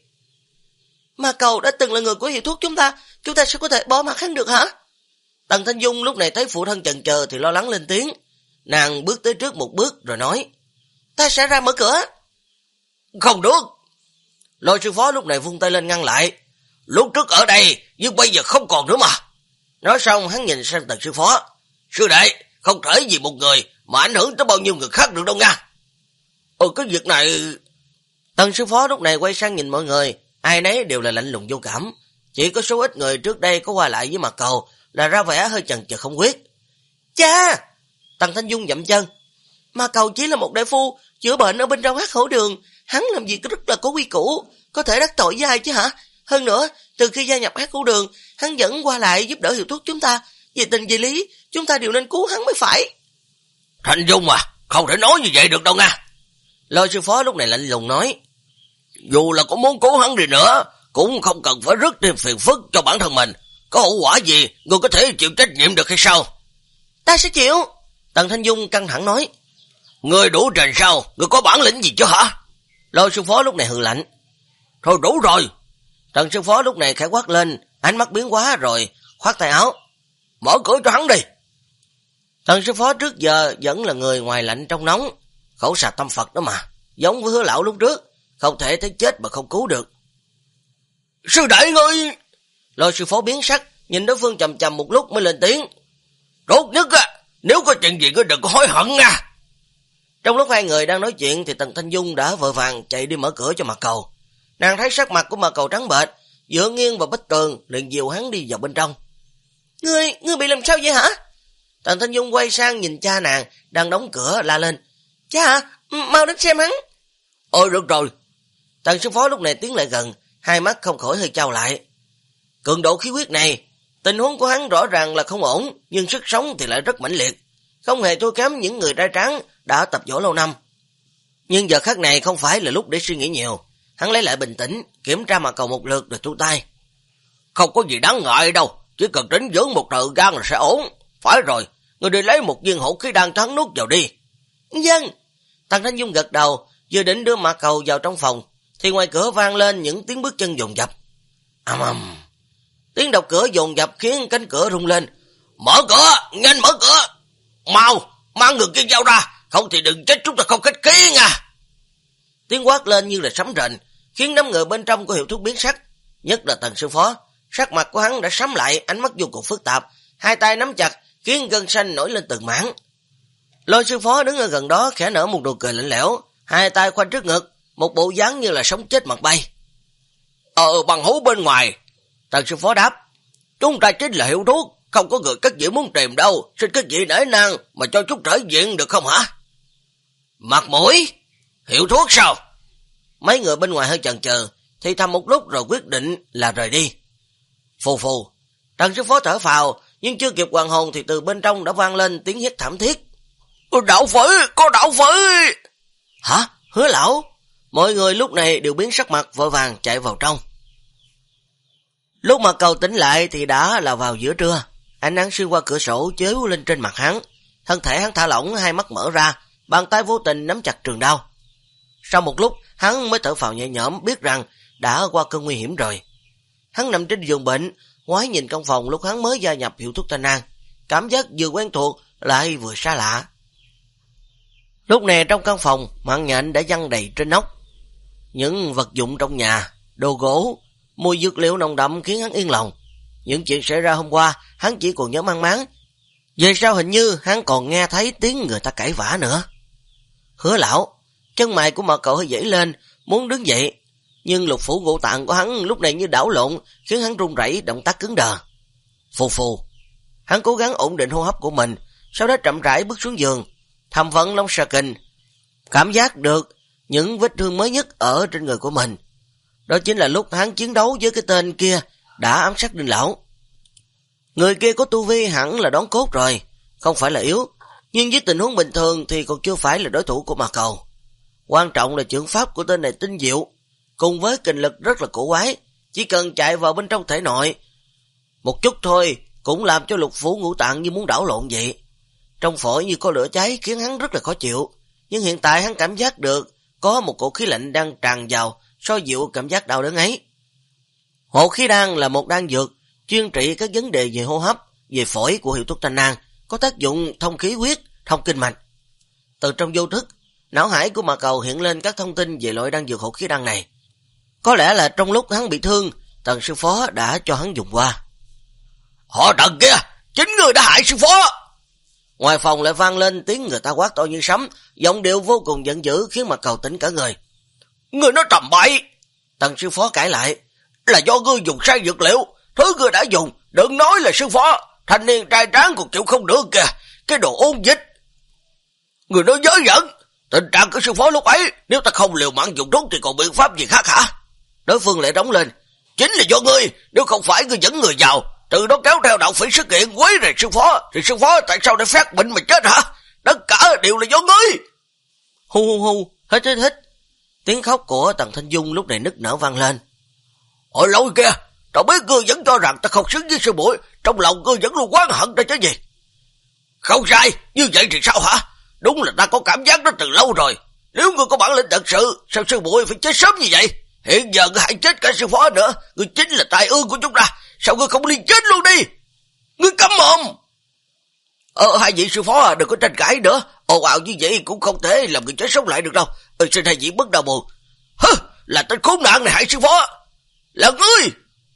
Mà Cầu đã từng là người của hiệu thuốc chúng ta sẽ có thể bỏ mặt hắn được hả? Tần Thanh Dung lúc này thấy phụ thân chần chờ thì lo lắng lên tiếng. Nàng bước tới trước một bước rồi nói. Ta sẽ ra mở cửa. Không được. Lôi sư phó lúc này vung tay lên ngăn lại. Lúc trước ở đây nhưng bây giờ không còn nữa mà. Nói xong hắn nhìn sang Tần sư phó. Sư đệ, không thể vì một người mà ảnh hưởng tới bao nhiêu người khác được đâu nha. Cái việc này... Tần sư phó lúc này quay sang nhìn mọi người. Ai nấy đều là lạnh lùng vô cảm. Chỉ có số ít người trước đây có qua lại với Mạc Cầu là ra vẻ hơi chần chờ không quyết. Cha! Tần Thanh Dung dậm chân. Mạc Cầu chỉ là một đại phu chữa bệnh ở bên trong hắc hổ đường. Hắn làm gì rất là có quy củ, có thể đắc tội với ai chứ hả? Hơn nữa, từ khi gia nhập hắc hổ đường, hắn vẫn qua lại giúp đỡ hiệu thuốc chúng ta. Về tình về lý, chúng ta đều nên cứu hắn mới phải. Thanh Dung à, không thể nói như vậy được đâu nha. Lôi sư phó lúc này lạnh lùng nói. Dù là có muốn cứu hắn đi nữa, cũng không cần phải rước thêm phiền phức cho bản thân mình. Có hậu quả gì, người có thể chịu trách nhiệm được hay sao? Ta sẽ chịu. Tần Thanh Dung căng thẳng nói. Người đủ trình sao, người có bản lĩnh gì chứ hả? Lôi sư phó lúc này hừ lạnh. Thôi đủ rồi. Tần sư phó lúc này khẽ quát lên, ánh mắt biến hóa rồi, khoát tay áo. Mở cửa cho hắn đi. Tần sư phó trước giờ vẫn là người ngoài lạnh trong nóng, khẩu xà tâm Phật đó mà, giống với Hứa lão lúc trước, không thể thấy chết mà không cứu được. Sư đại ngươi! Lôi sư phó biến sắc, nhìn đối phương chầm chầm một lúc mới lên tiếng. Tốt nhất á, nếu có chuyện gì ngươi đừng có hối hận nha. Trong lúc hai người đang nói chuyện thì Tần Thanh Dung đã vội vàng chạy đi mở cửa cho Mạc Cầu. Nàng thấy sắc mặt của Mạc Cầu trắng bệch, dựa nghiêng vào bức tường, liền dìu hắn đi vào bên trong. Ngươi bị làm sao vậy hả? Tần Thanh Dung quay sang nhìn cha nàng đang đóng cửa la lên. Cha hả? Mau đến xem hắn. Được rồi. Tần sư phó lúc này tiến lại gần, hai mắt không khỏi hơi chau lại. Cường độ khí huyết này, tình huống của hắn rõ ràng là không ổn, nhưng sức sống thì lại rất mãnh liệt, không hề thua kém những người trai trắng đã tập võ lâu năm. Nhưng giờ khắc này không phải là lúc để suy nghĩ nhiều, hắn lấy lại bình tĩnh, kiểm tra Mạc Cầu một lượt rồi thu tay. Không có gì đáng ngại đâu, chỉ cần tránh dưỡng một thời gian là sẽ ổn. Phải rồi, người đi lấy một viên hổ khí đan cho hắn nuốt vào đi. Vâng. Tần Thanh Dung gật đầu, vừa định đưa Mạc Cầu vào trong phòng thì ngoài cửa vang lên những tiếng bước chân dồn dập. Ầm ầm. Tiếng đập cửa dồn dập khiến cánh cửa rung lên. Mở cửa, nhanh mở cửa. Mau, mang người kia giao ra, không thì đừng chết chúng ta không khách khí nha. Tiếng quát lên như là sấm rền, khiến đám người bên trong của hiệu thuốc biến sắc, nhất là Tần sư phó. Sắc mặt của hắn đã sẫm lại, ánh mắt vô cùng phức tạp, hai tay nắm chặt khiến gân xanh nổi lên từng mảng. Lôi sư phó đứng ở gần đó khẽ nở một nụ cười lạnh lẽo, hai tay khoanh trước ngực, một bộ dáng như là sống chết mặt bay. Bằng hữu bên ngoài. Tần sư phó đáp. Chúng ta chính là hiệu thuốc, không có người các vị muốn tìm đâu, xin các vị nể nang mà cho chút trở diện được không hả? Mặt mũi? Hiệu thuốc sao? Mấy người bên ngoài hơi chần chờ, thì thầm một lúc rồi quyết định là rời đi. Phù phù. Tần sư phó thở phào, nhưng chưa kịp hoàn hồn thì từ bên trong đã vang lên tiếng hét thảm thiết. Đạo phỉ, có đạo phỉ! Hả? Hứa lão? Mọi người lúc này đều biến sắc mặt vội vàng chạy vào trong. Lúc mà Cầu tỉnh lại thì đã là vào giữa trưa. Ánh nắng xuyên qua cửa sổ chiếu lên trên mặt hắn. Thân thể hắn thả lỏng, hai mắt mở ra, bàn tay vô tình nắm chặt trường đao. Sau một lúc, hắn mới thở phào nhẹ nhõm, biết rằng đã qua cơn nguy hiểm rồi. Hắn nằm trên giường bệnh, ngoái nhìn căn phòng lúc hắn mới gia nhập hiệu thuốc Thanh An, cảm giác vừa quen thuộc lại vừa xa lạ. Lúc này trong căn phòng, mạng nhện đã văng đầy trên nóc. Những vật dụng trong nhà, đồ gỗ, mùi dược liệu nồng đậm khiến hắn yên lòng. Những chuyện xảy ra hôm qua, hắn chỉ còn nhớ mang máng. Về sau hình như hắn còn nghe thấy tiếng người ta cãi vã nữa. Hứa lão, chân mày của Mạc Cậu hơi dãy lên, muốn đứng dậy, nhưng lục phủ ngũ tạng của hắn lúc này như đảo lộn, khiến hắn run rẩy, động tác cứng đờ. Phù phù. Hắn cố gắng ổn định hô hấp của mình, sau đó chậm rãi bước xuống giường, thầm vận Long Xà Kình, cảm giác được những vết thương mới nhất ở trên người của mình. Đó chính là lúc hắn chiến đấu với cái tên kia đã ám sát Đinh lão. Người kia có tu vi hẳn là đón cốt rồi, không phải là yếu, nhưng với tình huống bình thường thì còn chưa phải là đối thủ của Ma Cầu. Quan trọng là chưởng pháp của tên này tinh diệu, cùng với kình lực rất là cổ quái, chỉ cần chạy vào bên trong thể nội một chút thôi cũng làm cho lục phủ ngũ tạng như muốn đảo lộn vậy. Trong phổi như có lửa cháy khiến hắn rất là khó chịu, nhưng hiện tại hắn cảm giác được có một cổ khí lạnh đang tràn vào, so dịu cảm giác đau đớn ấy. Hộ khí đan là một đan dược chuyên trị các vấn đề về hô hấp, về phổi của Hiệu Thuốc Thanh Nang, có tác dụng thông khí huyết, thông kinh mạch. Từ trong vô thức, não hải của Ma Cầu hiện lên các thông tin về loại đan dược hộ khí đan này. Có lẽ là trong lúc hắn bị thương, Tần sư phó đã cho hắn dùng qua. Họ Tần kia, chính người đã hại sư phó! Ngoài phòng lại vang lên tiếng người ta quát to như sấm, giọng điệu vô cùng giận dữ khiến Ma Cầu tỉnh cả người. Ngươi nói tầm bậy! Tần sư phó cãi lại. Là do ngươi dùng sai dược liệu, thứ ngươi đã dùng, đừng nói là sư phó, thanh niên trai tráng còn chịu không được kìa, cái đồ ôn dịch. Người nói dối dẫn, tình trạng của sư phó lúc ấy, nếu ta không liều mạng dùng thuốc thì còn biện pháp gì khác hả? Đối phương lại đóng lên. Chính là do ngươi, nếu không phải ngươi dẫn người vào, từ đó kéo theo đạo phỉ xuất hiện quấy rầy sư phó, thì sư phó tại sao để phát bệnh mà chết hả? Tất cả đều là do ngươi. Hu hu hu, hít. Tiếng khóc của Tần Thanh Dung lúc này nức nở vang lên. Ôi lỗi kìa, tao biết ngươi vẫn cho rằng ta không xứng với sư muội, trong lòng ngươi vẫn luôn oán hận ta chứ gì. Không sai, như vậy thì sao hả? Đúng là ta có cảm giác đó từ lâu rồi. Nếu ngươi có bản lĩnh thật sự, sao sư muội phải chết sớm như vậy? Hiện giờ ngươi hãy chết cả sư phó nữa, ngươi chính là tai ương của chúng ta, sao ngươi không liên chết luôn đi? Ngươi cấm mồm! Hai vị sư phó à, đừng có tranh cãi nữa, ồn ào như vậy cũng không thể làm người chết sống lại được đâu. Xin hai vị bất đau buồn. Hứ, là tên khốn nạn này hại sư phó, là ngươi!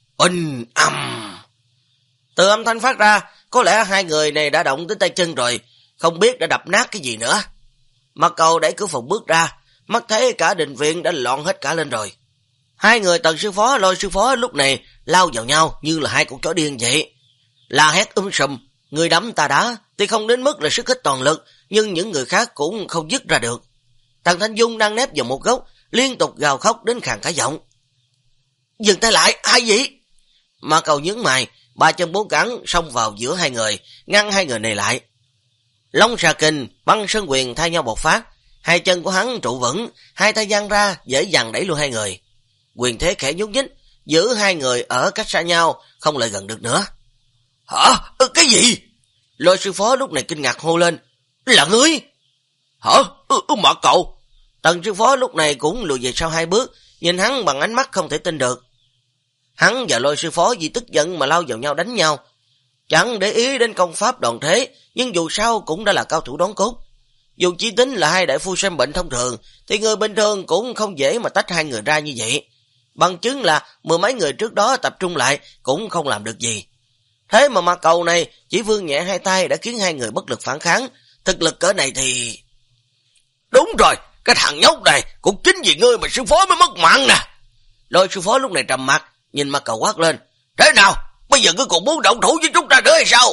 Từ âm thanh phát ra, có lẽ hai người này đã động tới tay chân rồi, không biết đã đập nát cái gì nữa. Ma Cầu đẩy cửa phòng bước ra, mắt thấy cả đình viện đã loạn hết cả lên rồi. Hai người Tần sư phó, Lôi sư phó lúc này lao vào nhau như là hai con chó điên vậy. La hét sùm, người đấm ta đá, thì không đến mức là sức hết toàn lực, nhưng những người khác cũng không dứt ra được. Tần Thanh Dung đang nép vào một góc, liên tục gào khóc đến khàn cả giọng. Dừng tay lại, hai vị! Ma Cầu nhướng mày, ba chân bốn cẳng xông vào giữa hai người, ngăn hai người này lại. Long Xà Kình, băng sơn quyền thay nhau bộc phát, hai chân của hắn trụ vững, hai tay giang ra dễ dàng đẩy lui hai người. Quyền thế khẽ nhúc nhích, giữ hai người ở cách xa nhau, không lại gần được nữa. Hả? Cái gì? Lôi sư phó lúc này kinh ngạc hô lên. Là ngươi? Hả? Ma Cầu. Tần sư phó lúc này cũng lùi về sau hai bước, nhìn hắn bằng ánh mắt không thể tin được. Hắn và Lôi sư phó vì tức giận mà lao vào nhau đánh nhau. Chẳng để ý đến công pháp đoàn thế, nhưng dù sao cũng đã là cao thủ đón cốt. Dù chỉ tính là hai đại phu xem bệnh thông thường, thì người bình thường cũng không dễ mà tách hai người ra như vậy. Bằng chứng là mười mấy người trước đó tập trung lại cũng không làm được gì. Thế mà Ma Cầu này chỉ vươn nhẹ hai tay đã khiến hai người bất lực phản kháng. Thực lực cỡ này thì... Đúng rồi, cái thằng nhóc này cũng chính vì ngươi mà sư phó mới mất mạng nè. Lôi sư phó lúc này trầm mặt, nhìn Ma Cầu quát lên. Thế nào? Bây giờ ngươi còn muốn động thủ với chúng ta nữa hay sao?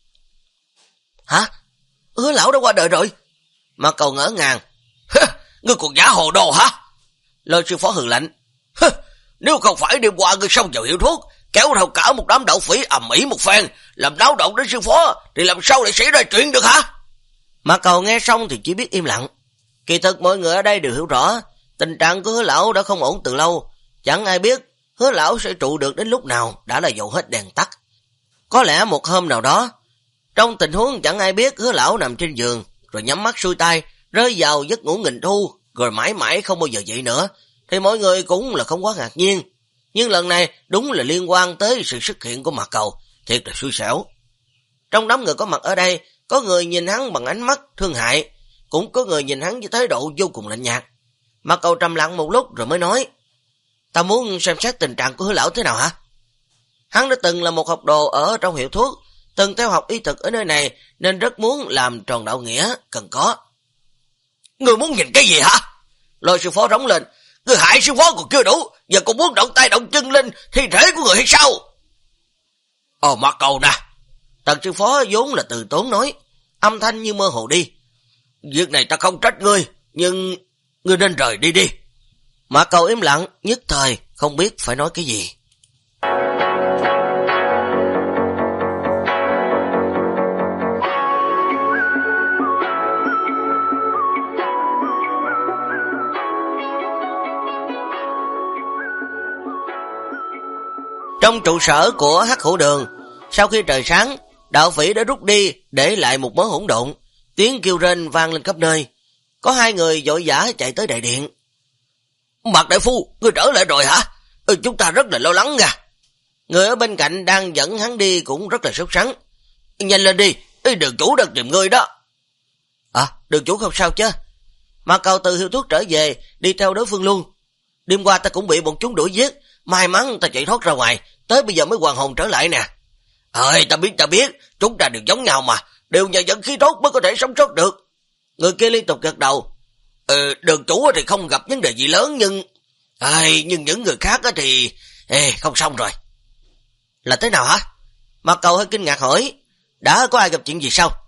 Hả? Hứa lão đã qua đời rồi. Ma Cầu ngỡ ngàng. Ngươi còn giả hồ đồ hả? Lôi sư phó hừ lạnh. Nếu không phải đêm qua ngươi xông vào hiệu thuốc, kéo theo cả một đám đậu phỉ ầm ĩ một phen, làm náo động đến sư phó, thì làm sao lại xảy ra chuyện được hả? Ma Cầu nghe xong thì chỉ biết im lặng. Kỳ thực mọi người ở đây đều hiểu rõ, tình trạng của Hứa lão đã không ổn từ lâu, chẳng ai biết Hứa lão sẽ trụ được đến lúc nào đã là dầu hết đèn tắt. Có lẽ một hôm nào đó, trong tình huống chẳng ai biết Hứa lão nằm trên giường, rồi nhắm mắt xuôi tay, rơi vào giấc ngủ nghìn thu, rồi mãi mãi không bao giờ dậy nữa, thì mọi người cũng là không quá ngạc nhiên. Nhưng lần này đúng là liên quan tới sự xuất hiện của Ma Cầu, thiệt là xui xẻo. Trong đám người có mặt ở đây, có người nhìn hắn bằng ánh mắt thương hại, cũng có người nhìn hắn với thái độ vô cùng lạnh nhạt. Ma Cầu trầm lặng một lúc rồi mới nói, ta muốn xem xét tình trạng của Hứa lão thế nào hả? Hắn đã từng là một học đồ ở trong hiệu thuốc, từng theo học y thực ở nơi này, nên rất muốn làm tròn đạo nghĩa cần có. Ngươi muốn nhìn cái gì hả? Lôi sư phó rống lên. Ngươi hại sư phó còn chưa đủ, giờ còn muốn động tay động chân lên thi thể của người hay sao? Ma Cầu nè, Tần sư phó vốn là từ tốn nói, âm thanh như mơ hồ đi. Việc này ta không trách ngươi, nhưng ngươi nên rời đi đi. Mạc Cầu im lặng, nhất thời không biết phải nói cái gì. Trong trụ sở của Hắc Hữu Đường, sau khi trời sáng, đạo phỉ đã rút đi để lại một mớ hỗn độn, tiếng kêu rên vang lên khắp nơi. Có hai người vội vã chạy tới đại điện. Mạc đại phu, ngươi trở lại rồi hả? Chúng ta rất là lo lắng nha. Người ở bên cạnh đang dẫn hắn đi cũng rất là sốt sắng. Nhanh lên đi, đường chủ đang tìm ngươi đó. Đường chủ không sao chứ? Mạc Cầu từ hiệu thuốc trở về, đi theo đối phương luôn. Đêm qua ta cũng bị bọn chúng đuổi giết, may mắn ta chạy thoát ra ngoài, tới bây giờ mới hoàn hồn trở lại nè. Ta biết, chúng ta đều giống nhau mà, đều nhờ dẫn khí tốt mới có thể sống sót được. Người kia liên tục gật đầu. Đường chủ thì không gặp vấn đề gì lớn, nhưng những người khác thì không xong rồi. Là thế nào hả? Mạc Cầu hơi kinh ngạc hỏi. Đã có ai gặp chuyện gì sao?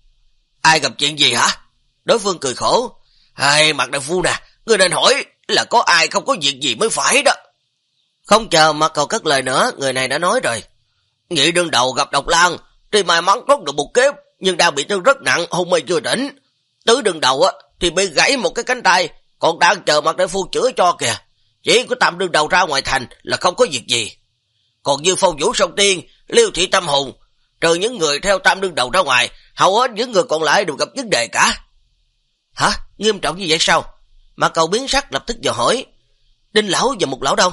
Ai gặp chuyện gì hả? Đối phương cười khổ. Mạc đại phu nè, ngươi nên hỏi là có ai không có việc gì mới phải đó. Không chờ Mạc Cầu cất lời nữa, người này đã nói rồi. Nhị đương đầu gặp độc lang, tuy may mắn thoát được một kiếp, nhưng đang bị thương rất nặng, hôn mê chưa tỉnh. Tứ đương đầu thì bị gãy một cái cánh tay, còn đang chờ Mạc đại phu chữa cho kìa. Chỉ có Tam đương đầu ra ngoài thành là không có việc gì. Còn như Phong Vũ Sông Tiên, Liêu Thị Tâm Hùng, trừ những người theo Tam đương đầu ra ngoài, hầu hết những người còn lại đều gặp vấn đề cả. Hả? Nghiêm trọng như vậy sao? Mạc Cầu biến sắc lập tức dò hỏi. Đinh lão và Mục lão đâu?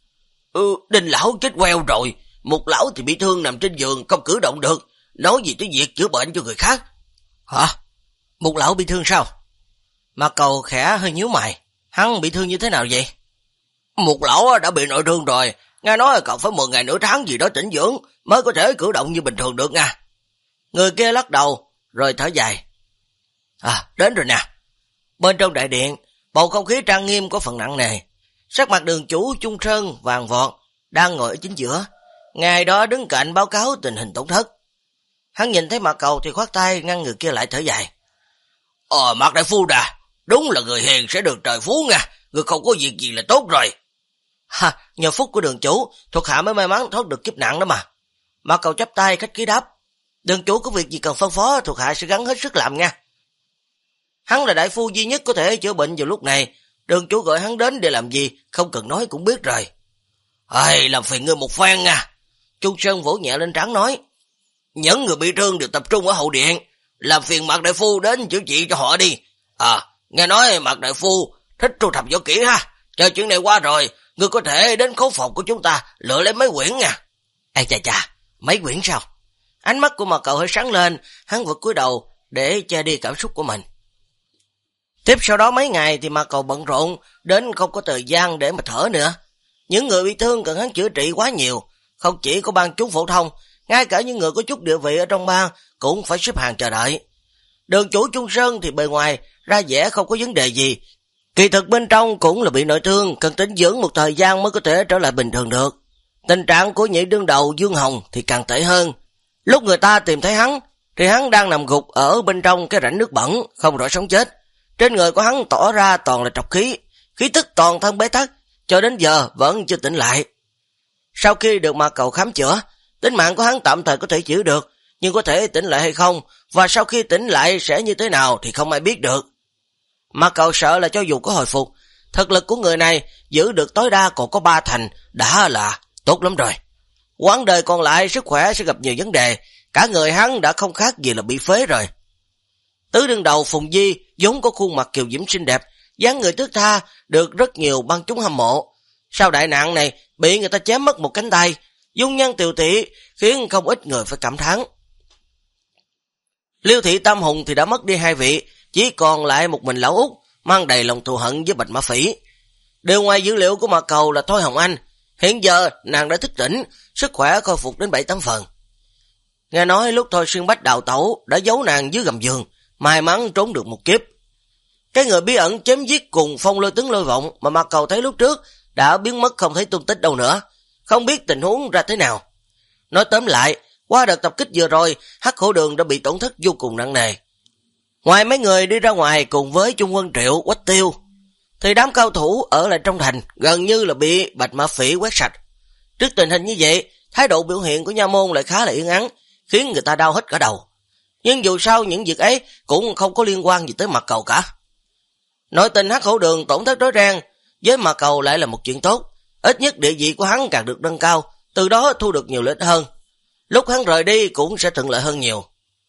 Đinh lão chết queo rồi, Mục lão thì bị thương nằm trên giường không cử động được, nói gì tới việc chữa bệnh cho người khác. Hả? Mục lão bị thương sao? Mạc Cầu khẽ hơi nhíu mày. Hắn bị thương như thế nào vậy? Mục lão đã bị nội thương rồi, nghe nói cần phải 10 ngày nửa tháng gì đó tĩnh dưỡng mới có thể cử động như bình thường được nha. Người kia lắc đầu rồi thở dài. Đến rồi nè. Bên trong đại điện, bầu không khí trang nghiêm có phần nặng nề. Sắc mặt đường chủ Trung Sơn vàng vọt đang ngồi ở chính giữa, ngài đó đứng cạnh báo cáo tình hình tổn thất. Hắn nhìn thấy Mạc Cầu thì khoát tay ngăn người kia lại thở dài. Mạc đại phu nè, đúng là người hiền sẽ được trời phú nha, người không có việc gì là tốt rồi. Nhờ phúc của đường chủ, thuộc hạ mới may mắn thoát được kiếp nạn đó mà. Mạc Cầu chắp tay khách khí đáp. Đường chủ có việc gì cần phân phó, thuộc hạ sẽ gắng hết sức làm nha. Hắn là đại phu duy nhất có thể chữa bệnh vào lúc này, đường chủ gọi hắn đến để làm gì, không cần nói cũng biết rồi. Làm phiền ngươi một phen nha. Trung Sơn vỗ nhẹ lên trán nói. Những người bị thương đều tập trung ở hậu điện, làm phiền Mạc đại phu đến chữa trị cho họ đi. Nghe nói Mạc đại phu thích thu thập võ kỹ ha, chờ chuyện này qua rồi, ngươi có thể đến khố phòng của chúng ta lựa lấy mấy quyển nha. Mấy quyển sao? Ánh mắt của Mạc Cầu hơi sáng lên, hắn vượt cúi đầu để che đi cảm xúc của mình. Tiếp sau đó mấy ngày thì Mạc Cầu bận rộn đến không có thời gian để mà thở nữa. Những người bị thương cần hắn chữa trị quá nhiều, không chỉ có bang chúng phổ thông, ngay cả những người có chút địa vị ở trong bang cũng phải xếp hàng chờ đợi. Đường chủ Trung Sơn thì bề ngoài ra vẻ không có vấn đề gì, kỳ thực bên trong cũng là bị nội thương, cần tĩnh dưỡng một thời gian mới có thể trở lại bình thường được. Tình trạng của nhị đương đầu Dương Hồng thì càng tệ hơn. Lúc người ta tìm thấy hắn thì hắn đang nằm gục ở bên trong cái rãnh nước bẩn, không rõ sống chết. Trên người của hắn tỏ ra toàn là trọc khí, khí tức toàn thân bế tắc, cho đến giờ vẫn chưa tỉnh lại. Sau khi được Mạc Cầu khám chữa, tính mạng của hắn tạm thời có thể chữa được, nhưng có thể tỉnh lại hay không, và sau khi tỉnh lại sẽ như thế nào thì không ai biết được. Mạc Cầu sợ là cho dù có hồi phục, thực lực của người này giữ được tối đa còn có 3 thành đã là tốt lắm rồi. Quãng đời còn lại sức khỏe sẽ gặp nhiều vấn đề, cả người hắn đã không khác gì là bị phế rồi. Tứ đương đầu Phùng Di vốn có khuôn mặt kiều diễm xinh đẹp, dáng người thướt tha, được rất nhiều bang chúng hâm mộ. Sau đại nạn này bị người ta chém mất một cánh tay, dung nhan tiều tụy khiến không ít người phải cảm thán. Liêu Thị Tâm Hùng thì đã mất đi 2 vị, chỉ còn lại một mình lão Út mang đầy lòng thù hận với Bạch Mã Phỉ. Điều ngoài dữ liệu của Mạc Cầu là Thôi Hồng Anh, hiện giờ nàng đã thức tỉnh, sức khỏe khôi phục đến 7-8 phần. Nghe nói lúc Thôi Xuyên Bách đào tẩu đã giấu nàng dưới gầm giường, may mắn trốn được một kiếp. Cái người bí ẩn chém giết cùng Phong Lôi Tướng Lôi Vọng mà Mạc Cầu thấy lúc trước đã biến mất không thấy tung tích đâu nữa, không biết tình huống ra thế nào. Nói tóm lại, Qua đợt tập kích vừa rồi, Hắc Hổ Đường đã bị tổn thất vô cùng nặng nề. Ngoài mấy người đi ra ngoài cùng với Trung Quân Triệu, Quách Tiêu, thì đám cao thủ ở lại trong thành gần như là bị Bạch Mã Phỉ quét sạch. Trước tình hình như vậy, thái độ biểu hiện của Nha Môn lại khá là yên ắng, khiến người ta đau hết cả đầu. Nhưng dù sao những việc ấy cũng không có liên quan gì tới Mạc Cầu cả. Nội tình Hắc Hổ Đường tổn thất rối ren với Mạc Cầu lại là một chuyện tốt, ít nhất địa vị của hắn càng được nâng cao, từ đó thu được nhiều lợi ích hơn. Lúc hắn rời đi cũng sẽ thuận lợi hơn nhiều.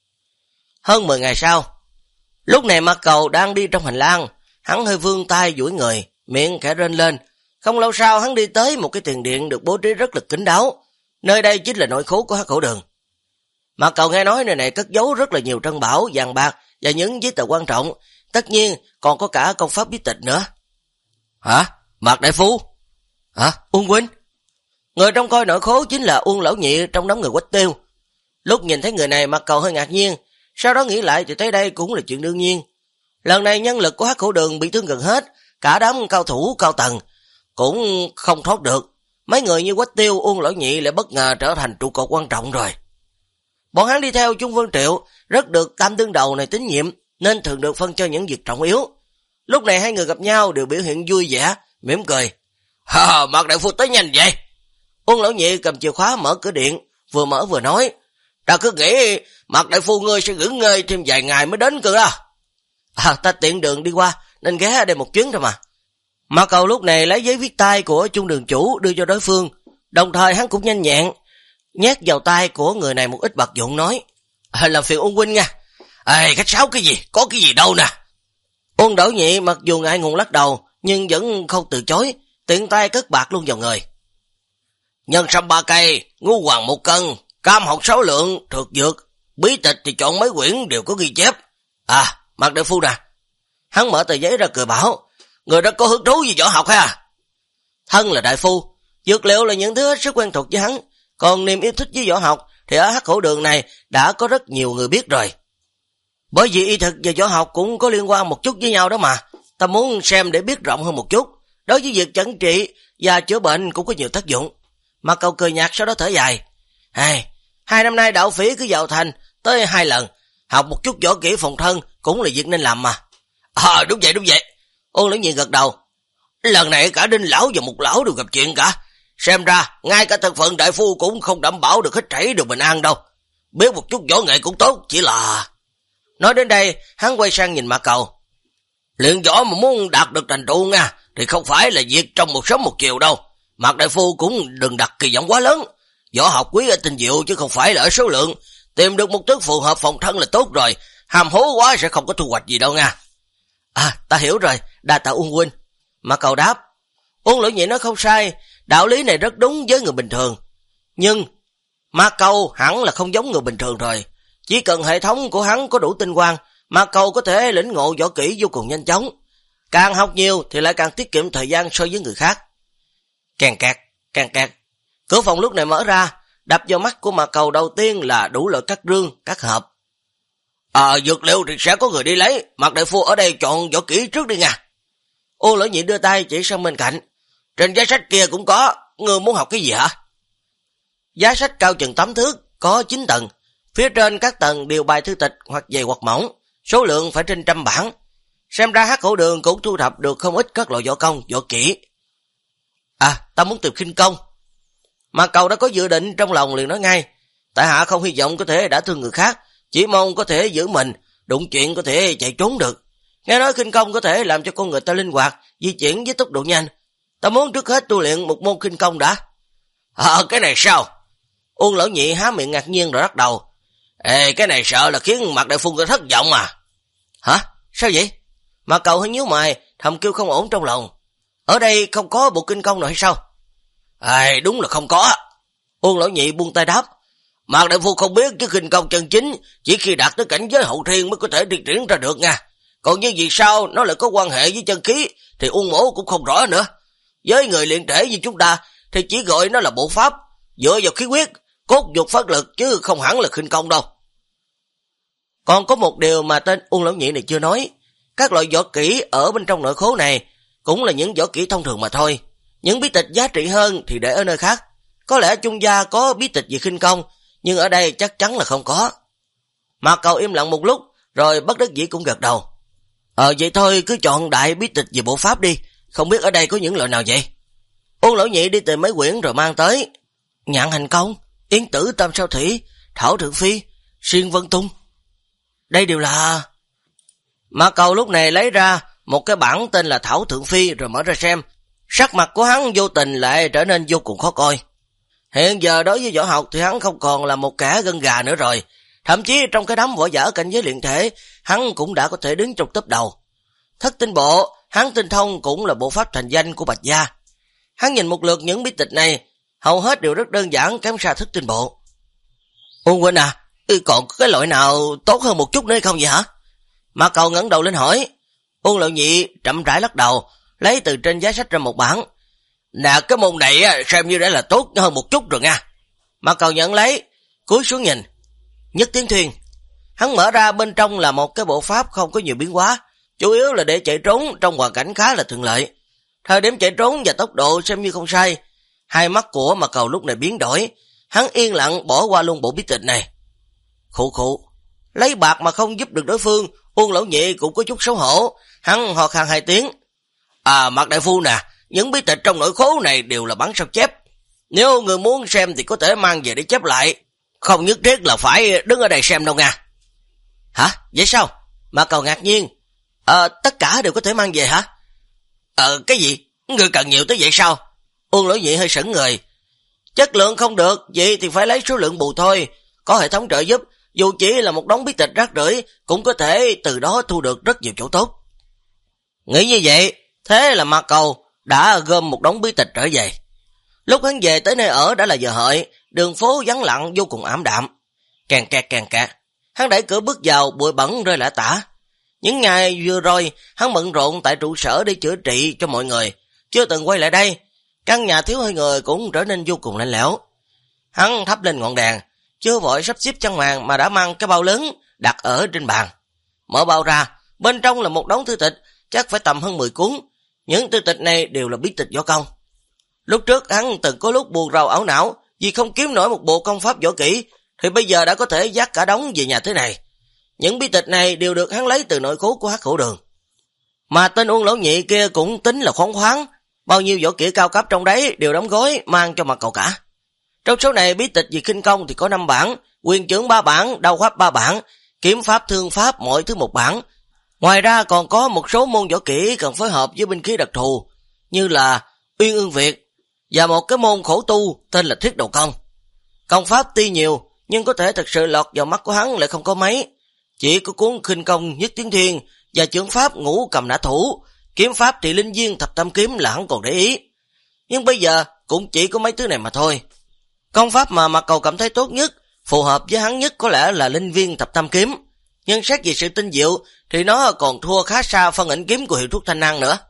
Hơn 10 ngày sau, lúc này Mạc Cầu đang đi trong hành lang, hắn hơi vươn tay duỗi người, miệng khẽ rên lên. Không lâu sau hắn đi tới một cái tiền điện được bố trí rất là kín đáo, nơi đây chính là nội khố của Hắc Hổ Đường. Mạc Cầu nghe nói nơi này cất giấu rất là nhiều trân bảo, vàng bạc và những giấy tờ quan trọng, tất nhiên còn có cả công pháp bí tịch nữa. Hả? Mạc đại phu? Hả? Uông huynh? Người trong coi nội khố chính là Uông lão nhị trong đám người Quách Tiêu. Lúc nhìn thấy người này, Mạc Cầu hơi ngạc nhiên, sau đó nghĩ lại thì thấy đây cũng là chuyện đương nhiên. Lần này nhân lực của Hắc Hổ Đường bị thương gần hết, cả đám cao thủ cao tầng cũng không thoát được. Mấy người như Quách Tiêu, Uông lão nhị lại bất ngờ trở thành trụ cột quan trọng rồi. Bọn hắn đi theo Trung Vân Triệu, rất được Tam Tương Đầu này tín nhiệm, nên thường được phân cho những việc trọng yếu. Lúc này hai người gặp nhau đều biểu hiện vui vẻ, mỉm cười. Mạc đại phu tới nhanh vậy. Uông lão nhị cầm chìa khóa mở cửa điện, vừa mở vừa nói. Ta cứ nghĩ Mạc đại phu ngươi sẽ nghỉ ngơi thêm vài ngày mới đến cơ đó. Ta tiện đường đi qua, nên ghé đây một chuyến thôi mà. Mạc Cầu lúc này lấy giấy viết tay của Trung đường chủ đưa cho đối phương, đồng thời hắn cũng nhanh nhẹn nhét vào tay của người này một ít bạc dụng, nói: làm phiền Uông huynh nha. Khách sáo cái gì, có cái gì đâu nè. Uông Đỗ Nhị mặc dù ngại ngùng lắc đầu, nhưng vẫn không từ chối, tiện tay cất bạc luôn vào người. Nhân sâm 3 cây, ngu hoàng 1 cân, cam học 6 lượng, thực dược, bí tịch thì chọn mấy quyển đều có ghi chép. Mạc đại phu nè. Hắn mở tờ giấy ra cười bảo: người đó có hứng thú gì võ học ha? Thân là đại phu, dược liệu là những thứ hết sức quen thuộc với hắn, còn niềm yêu thích với võ học thì ở Hắc Hổ Đường này đã có rất nhiều người biết rồi. Bởi vì y thực và võ học cũng có liên quan một chút với nhau đó mà, ta muốn xem để biết rộng hơn một chút. Đối với việc chẩn trị và chữa bệnh cũng có nhiều tác dụng. Mạc Cầu cười nhạt sau đó thở dài. 2 năm nay đạo phỉ cứ vào thành tới 2 lần, học một chút võ kỹ phòng thân cũng là việc nên làm mà. Đúng vậy. Ôn Lão Nhị gật đầu. Lần này cả Đinh lão và Mục lão đều gặp chuyện cả. Xem ra ngay cả thân phận đại phu cũng không đảm bảo được hết thảy được bình an đâu. Biết một chút võ nghệ cũng tốt, chỉ là... Nói đến đây, hắn quay sang nhìn Mạc Cầu. Luyện võ mà muốn đạt được thành tựu nha, thì không phải là việc trong một sớm một chiều đâu. Mạc đại phu cũng đừng đặt kỳ vọng quá lớn. Võ học quý ở tinh diệu chứ không phải là ở số lượng. Tìm được một thứ phù hợp phòng thân là tốt rồi. Hàm hố quá sẽ không có thu hoạch gì đâu nha. Ta hiểu rồi, đa tạ Uông huynh. Mạc Cầu đáp. Uông Lão Nhị nói không sai, đạo lý này rất đúng với người bình thường. Nhưng Mạc Cầu hẳn là không giống người bình thường rồi. Chỉ cần hệ thống của hắn có đủ tinh quang, Mạc Cầu có thể lĩnh ngộ võ kỹ vô cùng nhanh chóng. Càng học nhiều thì lại càng tiết kiệm thời gian so với người khác. Càng kẹt. Cửa phòng lúc này mở ra, đập vào mắt của Mạc Cầu đầu tiên là đủ loại các rương, các hộp. Dược liệu thì sẽ có người đi lấy, Mạc đại phu ở đây chọn võ kỹ trước đi nha. Uông Lão Nhị đưa tay chỉ sang bên cạnh. Trên giá sách kia cũng có, ngươi muốn học cái gì hả? Giá sách cao chừng 8 thước, có 9 tầng. Phía trên các tầng đều bài thư tịch hoặc dày hoặc mỏng, số lượng phải trên 100 bản. Xem ra Hắc Hổ Đường cũng thu thập được không ít các loại võ công, võ kỹ. Ta muốn tìm khinh công. Mạc Cầu đã có dự định trong lòng liền nói ngay. Tại hạ không hy vọng có thể đã thương người khác, chỉ mong có thể giữ mình, đụng chuyện có thể chạy trốn được. Nghe nói khinh công có thể làm cho con người ta linh hoạt, di chuyển với tốc độ nhanh. Ta muốn trước hết tu luyện một môn khinh công đã. Cái này sao? Uông Lão Nhị há miệng ngạc nhiên rồi lắc đầu. Cái này sợ là khiến Mạc đại phu người thất vọng mà. Hả? Sao vậy? Mạc Cầu hơi nhíu mày, thầm kêu không ổn trong lòng. Ở đây không có bộ kinh công nào hay sao? Đúng là không có. Uông Lão Nhị buông tay đáp. Mạc đại phu không biết chứ khinh công chân chính chỉ khi đạt tới cảnh giới hậu thiên mới có thể thi triển ra được nha. Còn như vì sao nó lại có quan hệ với chân khí thì Uông mỗ cũng không rõ nữa. Với người luyện thể như chúng ta thì chỉ gọi nó là bộ pháp, dựa vào khí huyết, cốt nhục phát lực chứ không hẳn là khinh công đâu. Còn có một điều mà tên Uông Lão Nhị này chưa nói. Các loại võ kỹ ở bên trong nội khố này cũng là những võ kỹ thông thường mà thôi. Những bí tịch giá trị hơn thì để ở nơi khác. Có lẽ Trung gia có bí tịch về khinh công, nhưng ở đây chắc chắn là không có. Mạc Cầu im lặng một lúc, rồi bất đắc dĩ cũng gật đầu. Vậy thôi cứ chọn đại bí tịch về bộ pháp đi, không biết ở đây có những loại nào vậy? Ôn Lão Nhị đi tìm mấy quyển rồi mang tới. Nhạn Hành Công, Yến Tử Tam Sao Thủy, Thảo Thượng Phi, Xuyên Vân Tung. Đây đều là... Mạc Cầu lúc này lấy ra một cái bản tên là Thảo Thượng Phi rồi mở ra xem. Sắc mặt của hắn vô tình lại trở nên vô cùng khó coi. Hiện giờ đối với võ học thì hắn không còn là một kẻ gân gà nữa rồi. Thậm chí trong cái đám võ giả cảnh giới luyện thể, hắn cũng đã có thể đứng trong top đầu. Thất tinh bộ, hắn tinh thông cũng là bộ pháp thành danh của Bạch Gia. Hắn nhìn một lượt những bí tịch này, hầu hết đều rất đơn giản, kém xa thất tinh bộ. Ôn huynh à, còn có cái loại nào tốt hơn một chút nữa không vậy hả? Mạc Cầu ngẩng đầu lên hỏi. Ôn Lão Nhị chậm rãi lắc đầu, lấy từ trên giá sách ra một bản. Nè, cái môn này xem như đã là tốt hơn một chút rồi nha. Mạc Cầu nhận lấy, cúi xuống nhìn. Nhất Tiến Thuyền. Hắn mở ra, bên trong là một cái bộ pháp không có nhiều biến hóa, chủ yếu là để chạy trốn trong hoàn cảnh khá là thuận lợi. Thời điểm chạy trốn và tốc độ xem như không sai. Hai mắt của Mạc Cầu lúc này biến đổi, hắn yên lặng bỏ qua luôn bộ bí tịch này. Khụ khụ, lấy bạc mà không giúp được đối phương, Ôn Lão Nhị cũng có chút xấu hổ, hắn ho khan hai tiếng. Mạc đại phu nè, những bí tịch trong nội khố này đều là bản sao chép. Nếu người muốn xem thì có thể mang về để chép lại, không nhất thiết là phải đứng ở đây xem đâu nha. Hả? Vậy sao? Mạc Cầu ngạc nhiên. Tất cả đều có thể mang về hả? Cái gì? Người cần nhiều tới vậy sao? Ôn Lão Nhị hơi sững người. Chất lượng không được, vậy thì phải lấy số lượng bù thôi. Có hệ thống trợ giúp, dù chỉ là một đống bí tịch rác rưởi cũng có thể từ đó thu được rất nhiều chỗ tốt. Nghĩ như vậy, thế là Mạc Cầu đã gom một đống bí tịch trở về. Lúc hắn về tới nơi ở đã là giờ hợi, đường phố vắng lặng vô cùng ảm đạm. Càng kẹt. Hắn đẩy cửa bước vào, bụi bẩn rơi lả tả. Những ngày vừa rồi, hắn bận rộn tại trụ sở để chữa trị cho mọi người, chưa từng quay lại đây. Căn nhà thiếu hơi người cũng trở nên vô cùng lạnh lẽo. Hắn thắp lên ngọn đèn, chưa vội sắp xếp chăn màn mà đã mang cái bao lớn đặt ở trên bàn. Mở bao ra, bên trong là một đống thư tịch, chắc phải tầm hơn 10 cuốn. Những thư tịch này đều là bí tịch võ công. Lúc trước hắn từng có lúc buồn rầu ảo não vì không kiếm nổi một bộ công pháp võ kỹ, thì bây giờ đã có thể dắt cả đống về nhà thế này. Những bí tịch này đều được hắn lấy từ nội khố của Hắc Hổ Đường. Mà tên Ôn Lão Nhị kia cũng tính là khoáng khoáng, bao nhiêu võ kỹ cao cấp trong đấy đều đóng gói mang cho Mạc Cầu cả. Trong số này bí tịch về khinh công thì có 5 bản, quyền chưởng 3 bản, đao pháp 3 bản, kiếm pháp thương pháp mỗi thứ 1 bản. Ngoài ra còn có một số môn võ kỹ cần phối hợp với binh khí đặc thù, như là Uyên Ương Việt và một cái môn khổ tu tên là Thiết Đầu Công. Công pháp tuy nhiều nhưng có thể thật sự lọt vào mắt của hắn lại không có mấy, chỉ có cuốn khinh công Nhất Tiến Thiên và chưởng pháp Ngũ Cầm Nã Thủ, kiếm pháp thì Linh Viên Thập Tam Kiếm là hắn còn để ý. Nhưng bây giờ cũng chỉ có mấy thứ này mà thôi. Công pháp mà Mạc Cầu cảm thấy tốt nhất, phù hợp với hắn nhất có lẽ là Linh Viên Thập Tam Kiếm, nhưng xét về sự tinh diệu thì nó còn thua khá xa Phân Ảnh Kiếm của hiệu thuốc Thanh Năng nữa.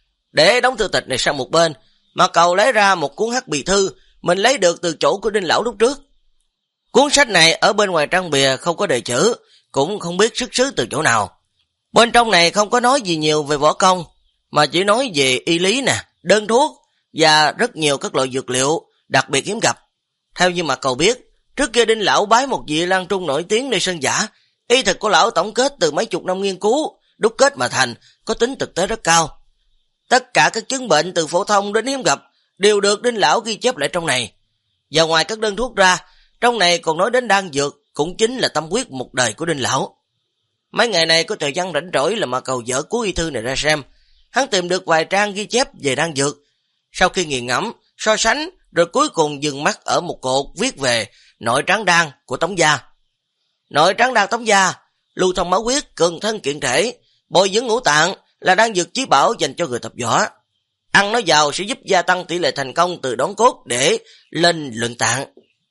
Để đóng thư tịch này sang một bên, Mạc Cầu lấy ra một cuốn Hắc Bì Thư mình lấy được từ chỗ của Đinh Lão lúc trước. Cuốn sách này ở bên ngoài trang bìa không có đề chữ, cũng không biết xuất xứ từ chỗ nào. Bên trong này không có nói gì nhiều về võ công, mà chỉ nói về y lý nè, đơn thuốc và rất nhiều các loại dược liệu đặc biệt hiếm gặp. Theo như Mạc Cầu biết, trước kia Đinh Lão bái một vị Lan Trung nổi tiếng nơi Sơn Giả, y thực của lão tổng kết từ mấy chục năm nghiên cứu, đúc kết mà thành, có tính thực tế rất cao. Tất cả các chứng bệnh từ phổ thông đến hiếm gặp đều được Đinh Lão ghi chép lại trong này. Và ngoài các đơn thuốc ra, trong này còn nói đến đan dược, cũng chính là tâm huyết một đời của Đinh Lão. Mấy ngày này có thời gian rảnh rỗi là Mạc Cầu dở cuốn y thư này ra xem. Hắn tìm được vài trang ghi chép về đan dược. Sau khi nghiền ngẫm, so sánh, rồi cuối cùng dừng mắt ở một cột viết về nội tráng đan của Tống Gia. Nội tráng đan Tống Gia, lưu thông máu huyết, cường thân kiện thể, bồi dưỡng ngũ tạng, là đan dược chí bảo dành cho người tập võ. Ăn nó vào sẽ giúp gia tăng tỷ lệ thành công từ đón cốt để lên lượng tạng.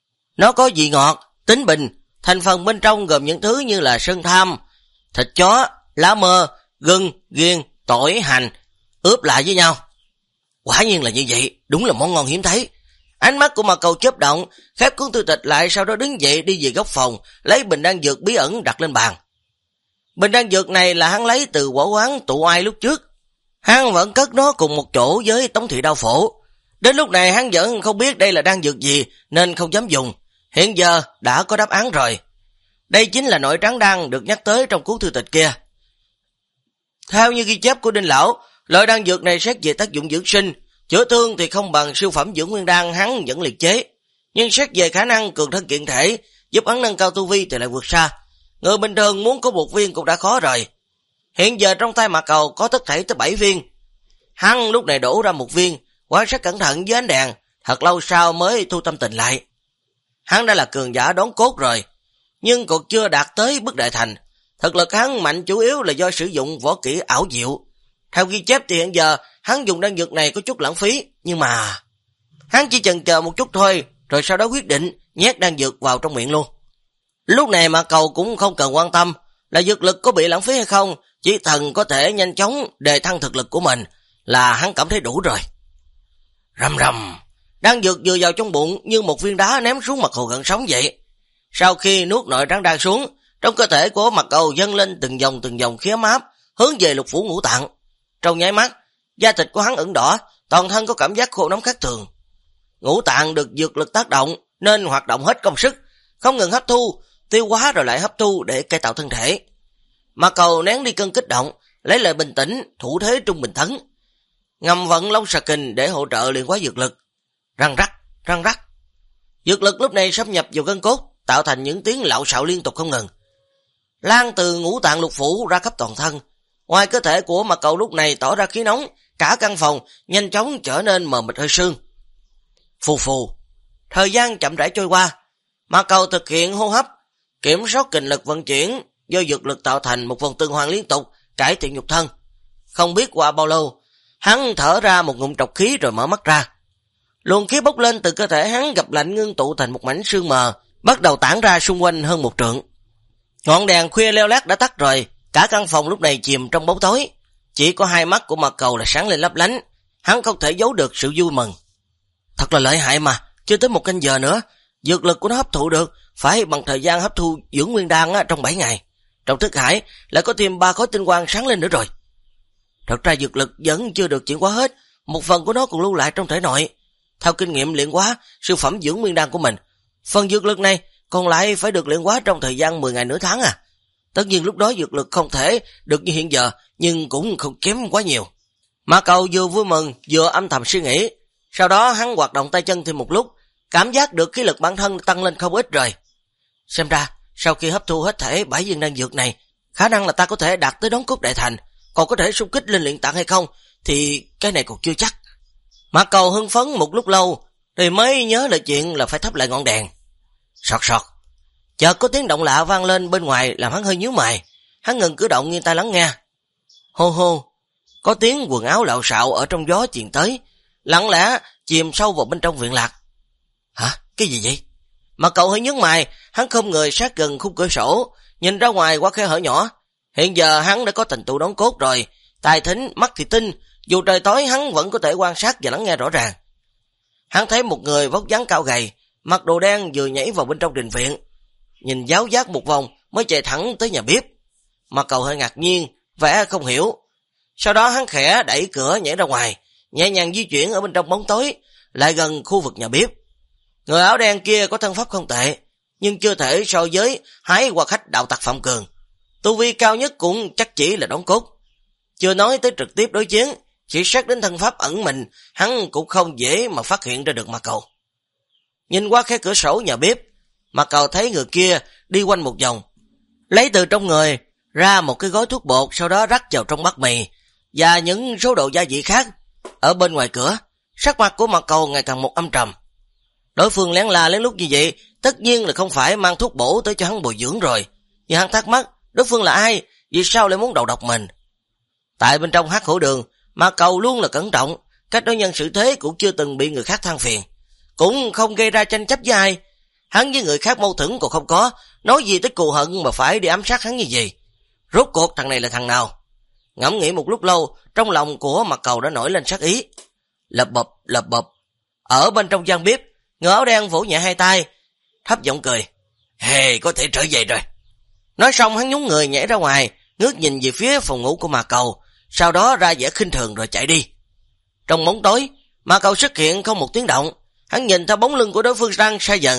Nó có vị ngọt, tính bình, thành phần bên trong gồm những thứ như là sơn tham, thịt chó, lá mơ, gừng, ghiên, tỏi, hành, ướp lại với nhau. Quả nhiên là như vậy, đúng là món ngon hiếm thấy. Ánh mắt của Mạc Cầu chớp động, khép cuốn thư tịch lại, sau đó đứng dậy đi về góc phòng, lấy bình đan dược bí ẩn đặt lên bàn. Bình đan dược này là hắn lấy từ võ quán Tụ Oai lúc trước. Hắn vẫn cất nó cùng một chỗ với Tống Thị Đao Phổ. Đến lúc này hắn vẫn không biết đây là đan dược gì nên không dám dùng, Hiện giờ đã có đáp án rồi. Đây chính là nội trắng đan được nhắc tới trong cuốn thư tịch kia. Theo như ghi chép của Đinh Lão, loại đan dược này xét về tác dụng dưỡng sinh, chữa thương thì không bằng siêu phẩm dưỡng nguyên đan hắn vẫn liệt chế. Nhưng xét về khả năng cường thân kiện thể, giúp hắn nâng cao tu vi thì lại vượt xa. Người bình thường muốn có một viên cũng đã khó rồi. Hiện giờ trong tay Mạc Cầu có tất thảy tới 7 viên. Hắn lúc này đổ ra một viên, quan sát cẩn thận với ánh đèn, thật lâu sau mới thu tâm tình lại. Hắn đã là cường giả đốn cốt rồi, nhưng còn chưa đạt tới bước đại thành. Thực lực hắn mạnh chủ yếu là do sử dụng võ kỹ ảo diệu. Theo ghi chép thì hiện giờ hắn dùng đan dược này có chút lãng phí, nhưng mà hắn chỉ chần chờ một chút thôi, rồi sau đó quyết định nhét đan dược vào trong miệng luôn. Lúc này Mạc Cầu cũng không cần quan tâm là dược lực có bị lãng phí hay không, chỉ cần có thể nhanh chóng đề thăng thực lực của mình là hắn cảm thấy đủ rồi. Rầm rầm, đan dược vừa vào trong bụng như một viên đá ném xuống Mạc Cầu gần sống vậy. Sau khi nuốt nội trắng đan xuống, trong cơ thể của Mạc Cầu dâng lên từng dòng khí ấm áp, hướng về lục phủ ngũ tạng. Trong nháy mắt, da thịt của hắn ửng đỏ, toàn thân có cảm giác khô nóng khác thường. Ngũ tạng được dược lực tác động nên hoạt động hết công sức, không ngừng hấp thu, tiêu hóa rồi lại hấp thu để cải tạo thân thể. Mạc Cầu nén đi cơn kích động, lấy lại bình tĩnh, thủ thế trung bình tấn, ngầm vận Long Xà Kình để hỗ trợ luyện hóa dược lực. Răng rắc. Dược lực lúc này xâm nhập vào gân cốt, tạo thành những tiếng lạo xạo liên tục không ngừng, lan từ ngũ tạng lục phủ ra khắp toàn thân. Ngoài cơ thể của Mạc Cầu lúc này tỏ ra khí nóng, cả căn phòng nhanh chóng trở nên mờ mịt hơi sương. Phù phù, thời gian chậm rãi trôi qua. Mạc Cầu thực hiện hô hấp, kiểm soát kình lực vận chuyển, do dược lực tạo thành một vòng tuần hoàn liên tục, cải thiện nhục thân. Không biết qua bao lâu, hắn thở ra một ngụm trọc khí rồi mở mắt ra. Luồng khí bốc lên từ cơ thể hắn gặp lạnh ngưng tụ thành một mảnh sương mờ, bắt đầu tản ra xung quanh hơn 1 trượng. Ngọn đèn khuya leo lét đã tắt rồi, cả căn phòng lúc này chìm trong bóng tối. Chỉ có hai mắt của Mạc Cầu là sáng lên lấp lánh, hắn không thể giấu được sự vui mừng. Thật là lợi hại mà, chưa tới 1 canh giờ nữa, dược lực của nó hấp thụ được phải bằng thời gian hấp thu dưỡng nguyên đan trong 7 ngày. Trong thức hải lại có thêm 3 khối tinh quang sáng lên nữa rồi. Thật ra dược lực vẫn chưa được chuyển hóa hết, một phần của nó còn lưu lại trong thể nội. Theo kinh nghiệm luyện hóa siêu phẩm dưỡng nguyên đan của mình, phần dược lực này còn lại phải được luyện hóa trong thời gian 10 ngày nửa tháng à. Tất nhiên lúc đó dược lực không thể được như hiện giờ, nhưng cũng không kém quá nhiều. Mạc Cầu vừa vui mừng vừa âm thầm suy nghĩ. Sau đó hắn hoạt động tay chân thêm một lúc, cảm giác được khí lực bản thân tăng lên không ít rồi. Xem ra sau khi hấp thu hết thể 7 viên đan dược này, khả năng là ta có thể đạt tới đốn cốt đại thành. Còn có thể xung kích lên luyện tạng hay không thì cái này còn chưa chắc. Mạc Cầu hưng phấn một lúc lâu thì mới nhớ lại chuyện là phải thắp lại ngọn đèn. Sọt. Chợt có tiếng động lạ vang lên bên ngoài làm hắn hơi nhíu mày. Hắn ngừng cử động nghiêng tai lắng nghe. Hô, có tiếng quần áo lạo xạo ở trong gió truyền tới, lặng lẽ chìm sâu vào bên trong viện lạc. Hả? Cái gì vậy? Mạc Cầu hơi nhướng mày, hắn không người sát gần khung cửa sổ, nhìn ra ngoài qua khe hở nhỏ. Hiện giờ hắn đã có thành tựu đốn cốt rồi, tai thính, mắt thì tinh, dù trời tối hắn vẫn có thể quan sát và lắng nghe rõ ràng. Hắn thấy một người vóc dáng cao gầy, mặc đồ đen vừa nhảy vào bên trong đình viện, nhìn giáo giác một vòng mới chạy thẳng tới nhà bếp. Mạc Cầu hơi ngạc nhiên, vẻ không hiểu. Sau đó hắn khẽ đẩy cửa nhảy ra ngoài, nhẹ nhàng di chuyển ở bên trong bóng tối, lại gần khu vực nhà bếp. Người áo đen kia có thân pháp không tệ, nhưng chưa thể so với hái hoa khách đạo tặc Phạm Cường. Tu vi cao nhất cũng chắc chỉ là đốn cốt. Chưa nói tới trực tiếp đối chiến, chỉ xét đến thân pháp ẩn mình, hắn cũng không dễ mà phát hiện ra được Mạc Cầu. Nhìn qua khe cửa sổ nhà bếp, Mạc Cầu thấy người kia đi quanh một vòng, lấy từ trong người ra một cái gói thuốc bột, sau đó rắc vào trong bát mì và những số đồ gia vị khác. Ở bên ngoài cửa, sắc mặt của Mạc Cầu ngày càng một âm trầm. Đối phương lén la lén lút như vậy, tất nhiên là không phải mang thuốc bổ tới cho hắn bồi dưỡng rồi. Nhưng hắn thắc mắc, đối phương là ai, vì sao lại muốn đầu độc mình? Tại bên trong Hắc Hổ Đường, Mạc Cầu luôn là cẩn trọng, cách đối nhân xử thế cũng chưa từng bị người khác than phiền, cũng không gây ra tranh chấp với ai. Hắn với người khác mâu thuẫn còn không có, nói gì tới cù hận mà phải đi ám sát hắn như gì. Rốt cuộc thằng này là thằng nào? Ngẫm nghĩ một lúc lâu, trong lòng của Mạc Cầu đã nổi lên sát ý. Lập bập. Ở bên trong gian bếp, người áo đen vỗ nhẹ hai tay, thấp giọng cười. Hề, có thể trở về rồi. Nói xong hắn nhún người nhảy ra ngoài, ngước nhìn về phía phòng ngủ của Mạc Cầu, sau đó ra vẻ khinh thường rồi chạy đi. Trong bóng tối, Mạc Cầu xuất hiện không một tiếng động. Hắn nhìn theo bóng lưng của đối phương đang xa dần,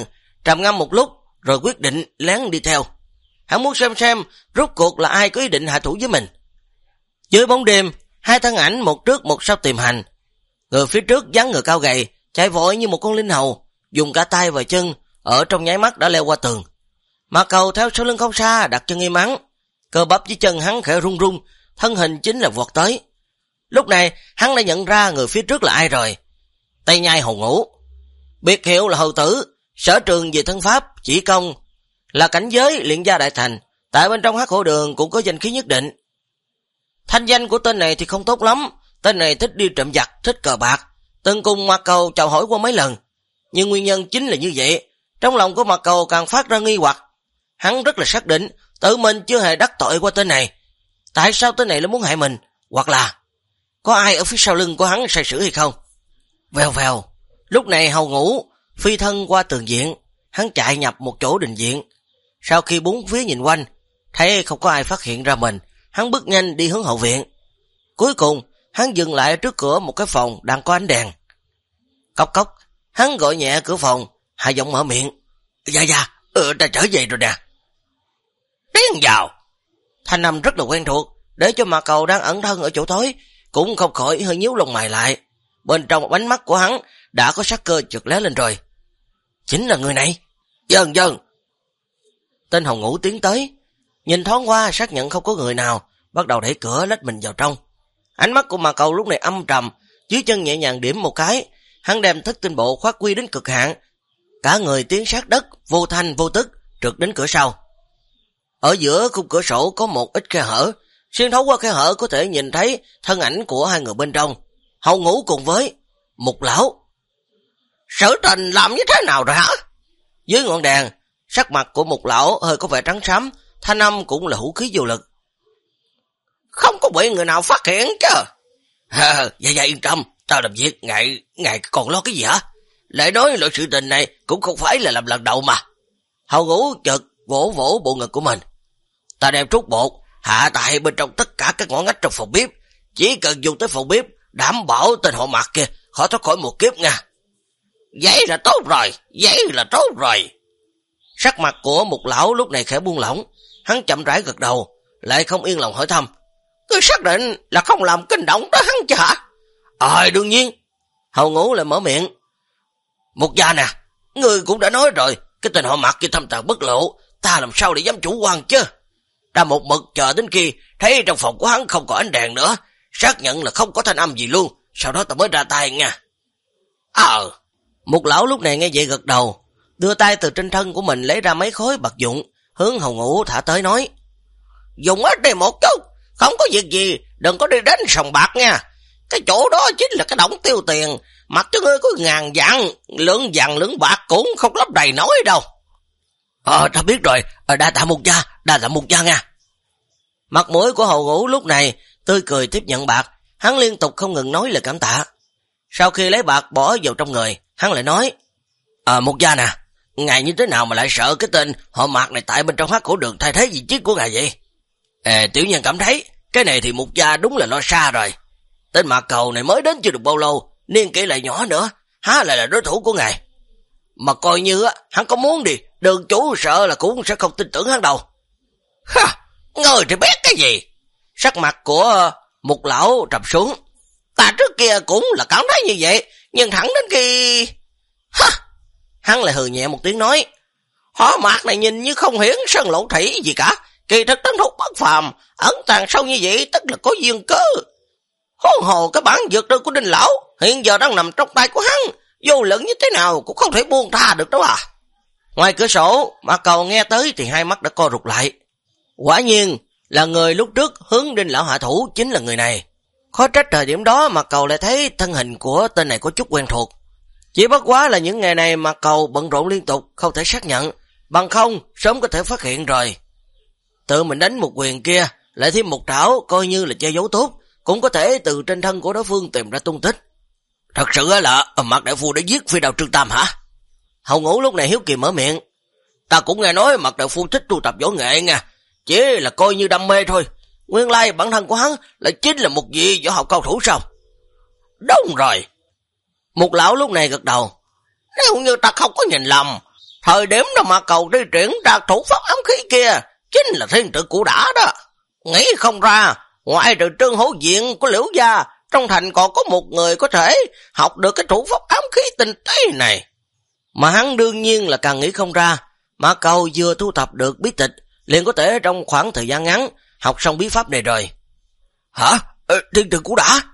trầm ngâm một lúc rồi quyết định lén đi theo. Hắn muốn xem rốt cuộc là ai có ý định hạ thủ với mình. Dưới bóng đêm, hai thân ảnh một trước một sau tìm hành. Người phía trước dáng người cao gầy, chạy vội như một con linh hầu, dùng cả tay và chân, ở trong nháy mắt đã leo qua tường. Mạc Cầu theo sau lưng không xa, đặt chân im ắng, cơ bắp dưới chân hắn khẽ rung rung, thân hình chính là vọt tới. Lúc này, hắn đã nhận ra người phía trước là ai rồi. Tây Nhai Hầu Ngũ, biệt hiệu là Hầu Tử, sở trường về thân pháp, chỉ công, là cảnh giới luyện gia đại thành, tại bên trong Hắc Hổ Đường cũng có danh khí nhất định. Thanh danh của tên này thì không tốt lắm, tên này thích đi trộm giặc, thích cờ bạc, từng cùng Mạc Cầu chào hỏi qua mấy lần. Nhưng nguyên nhân chính là như vậy, trong lòng của Mạc Cầu càng phát ra nghi hoặc. Hắn rất là xác định, tự mình chưa hề đắc tội qua tên này. Tại sao tên này lại muốn hại mình? Hoặc là có ai ở phía sau lưng của hắn sai sử hay không? Vèo vèo, lúc này Hầu Ngũ phi thân qua tường viện, hắn chạy nhập một chỗ đình viện. Sau khi bốn phía nhìn quanh, thấy không có ai phát hiện ra mình, hắn bước nhanh đi hướng hậu viện. Cuối cùng, hắn dừng lại trước cửa một cái phòng đang có ánh đèn. Cốc cốc, hắn gọi nhẹ cửa phòng, hạ giọng mở miệng. Dạ, ta trở về rồi nè. Tiến vào. Thanh âm rất là quen thuộc, để cho Mạc Cầu đang ẩn thân ở chỗ tối, cũng không khỏi hơi nhíu lông mày lại. Bên trong một ánh mắt của hắn đã có sắc cơ chợt lóe lên rồi. Chính là người này. Dân. Tên Hầu Ngũ tiến tới, nhìn thoáng qua xác nhận không có người nào, bắt đầu đẩy cửa lách mình vào trong. Ánh mắt của Mạc Cầu lúc này âm trầm, dưới chân nhẹ nhàng điểm một cái, hắn đem Thất Tinh Bộ phát huy đến cực hạn, cả người tiến sát đất, vô thanh vô tức, trượt đến cửa sau. Ở giữa khung cửa sổ có một ít khe hở, xuyên thấu qua khe hở có thể nhìn thấy thân ảnh của hai người bên trong, Hầu Ngũ cùng với Mục Lão. Sở Trình làm như thế nào rồi hả? Dưới ngọn đèn, sắc mặt của Mục Lão hơi có vẻ trắng xám, thanh âm cũng là hữu khí vô lực. Không có bị người nào phát hiện chứ? Dạ yên tâm, tao làm việc, ngài còn lo cái gì hả? Lại nói loại sự tình này cũng không phải là làm lần đầu mà. Hầu Ngũ chợt vỗ bộ ngực của mình. Ta đem trút bột hạ tại bên trong tất cả các ngõ ngách trong phòng bếp, chỉ cần dùng tới phòng bếp, đảm bảo tên họ Mạc kia khỏi thoát khỏi một kiếp nha. Vậy là tốt rồi. Sắc mặt của Mục Lão lúc này khẽ buông lỏng, hắn chậm rãi gật đầu, lại không yên lòng hỏi thăm. Ngươi xác định là không làm kinh động tới hắn chứ hả? Đương nhiên. Hầu Ngũ lại mở miệng. Mục gia nè, ngươi cũng đã nói rồi, cái tên họ Mạc kia thâm tàng bất lộ, ta làm sao để dám chủ quan chứ? Ta một mực chờ đến khi thấy trong phòng của hắn không có ánh đèn nữa, xác nhận là không có thanh âm gì luôn, sau đó ta mới ra tay nha. Mục Lão lúc này nghe vậy gật đầu, đưa tay từ trên thân của mình lấy ra mấy khối bạc dụng, hướng Hầu Ngũ thả tới nói. Dùng ít đi một chút, không có việc gì, đừng có đi đến sòng bạc nha. Cái chỗ đó chính là cái đống tiêu tiền, mặc cho ngươi có ngàn vàng lượng bạc cũng không lấp đầy nổi đâu. Ta biết rồi, đa tạ Mục gia nha. Mặt mũi của Hầu Ngũ lúc này tươi cười tiếp nhận bạc, hắn liên tục không ngừng nói lời cảm tạ. Sau khi lấy bạc bỏ vào trong người, hắn lại nói. Mục gia nè, ngài như thế nào mà lại sợ cái tên họ Mạc này tại bên trong Hắc Hổ Đường thay thế vị trí của ngài vậy? Tiểu nhân cảm thấy cái này thì Mục gia đúng là lo xa rồi. Tên Mạc Cầu này mới đến chưa được bao lâu, niên kỷ lại nhỏ nữa, há lại là đối thủ của ngài. Mà coi như hắn có muốn đi, đường chủ sợ là cũng sẽ không tin tưởng hắn đâu. Ngươi thì biết cái gì? Sắc mặt của Mục Lão trầm xuống. Ta trước kia cũng là cảm thấy như vậy, nhưng thẳng đến khi... Hắn lại hừ nhẹ một tiếng nói. Họ Mạc này nhìn như không hiển sân lộ thủy gì cả, kỳ thực tấn thúc bất phàm, ẩn tàng sâu như vậy tất là có duyên cớ. Hôn hồ cái bản dược đơn của Đinh Lão hiện giờ đang nằm trong tay của hắn, vô luận như thế nào cũng không thể buông tha được đâu à. Ngoài cửa sổ, Mạc Cầu nghe tới thì hai mắt đã co rụt lại. Quả nhiên là người lúc trước hướng Đinh Lão hạ thủ chính là người này. Khó trách thời điểm đó Mạc Cầu lại thấy thân hình của tên này có chút quen thuộc. Chỉ bất quá là những ngày này Mạc Cầu bận rộn liên tục, không thể xác nhận, bằng không sớm có thể phát hiện rồi. Tự mình đánh một quyền kia, lại thêm một trảo coi như là che giấu tốt, cũng có thể từ trên thân của đối phương tìm ra tung tích. Thật sự là Mạc đại phu đã giết Phi Đao Trương Tam hả? Hầu Ngũ lúc này hiếu kỳ mở miệng. Ta cũng nghe nói Mạc đại phu thích tu tập võ nghệ nha, chỉ là coi như đam mê thôi. Nguyên lai bản thân của hắn lại chính là một vị võ học cao thủ sao? Đúng rồi. Mục Lão lúc này gật đầu. Nếu như ta không có nhìn lầm, Thời điểm đó mà cầu đi triển ra thủ pháp ám khí kia, chính là thiên tử Cũ Đả đó. Nghĩ không ra, ngoại trừ Trương Hữu Diện của Liễu gia, trong thành còn có một người có thể học được cái thủ pháp ám khí tinh tế này. Mà hắn đương nhiên là càng nghĩ không ra, Mã Cầu vừa thu thập được bí tịch, liền có thể trong khoảng thời gian ngắn học xong bí pháp này rồi. Hả? Thiên tử Cũ Đả?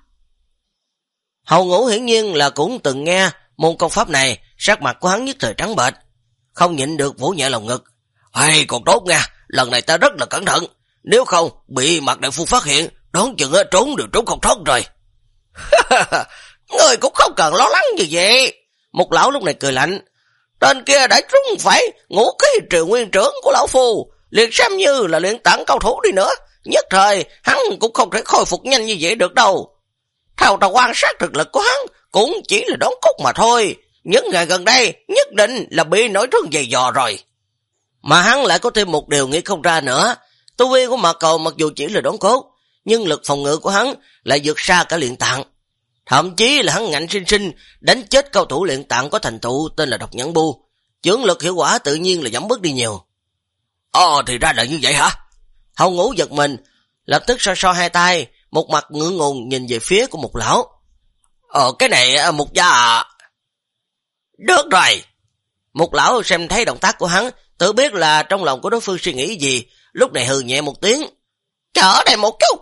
Hầu Ngũ hiển nhiên là cũng từng nghe môn công pháp này, sắc mặt của hắn nhất thời trắng bệch, không nhịn được vỗ nhẹ lòng ngực. Hay còn tốt nha, lần này ta rất là cẩn thận, nếu không bị Mạc đại phu phát hiện, đoán chừng trốn đều trốn không thoát rồi. Người cũng không cần lo lắng như vậy. Một lão lúc này cười lạnh. Tên kia đã trúng phải Ngũ Khí Triều Nguyên trưởng của lão phu, liền xem như là luyện tạng cao thủ đi nữa, nhất thời hắn cũng không thể khôi phục nhanh như vậy được đâu. Theo ta quan sát thực lực của hắn cũng chỉ là đón cốt mà thôi, những ngày gần đây nhất định là bị nổi thương dày dò rồi. Mà hắn lại có thêm một điều nghĩ không ra nữa. Tu vi của Mạc Cầu mặc dù chỉ là đón cốt, nhưng lực phòng ngự của hắn lại vượt xa cả luyện tạng. Thậm chí là hắn ngạnh sinh sinh đánh chết cao thủ luyện tạng có thành tựu tên là Độc Nhãn Bu. Chưởng lực hiệu quả tự nhiên là giảm bớt đi nhiều. Thì ra là như vậy hả? Hầu Ngũ giật mình, lập tức so hai tay, một mặt ngượng ngùng nhìn về phía của một lão. Cái này Mục gia à? Được rồi. Một lão xem thấy động tác của hắn, tự biết là trong lòng của đối phương suy nghĩ gì, lúc này hừ nhẹ một tiếng. Chờ đây một chút.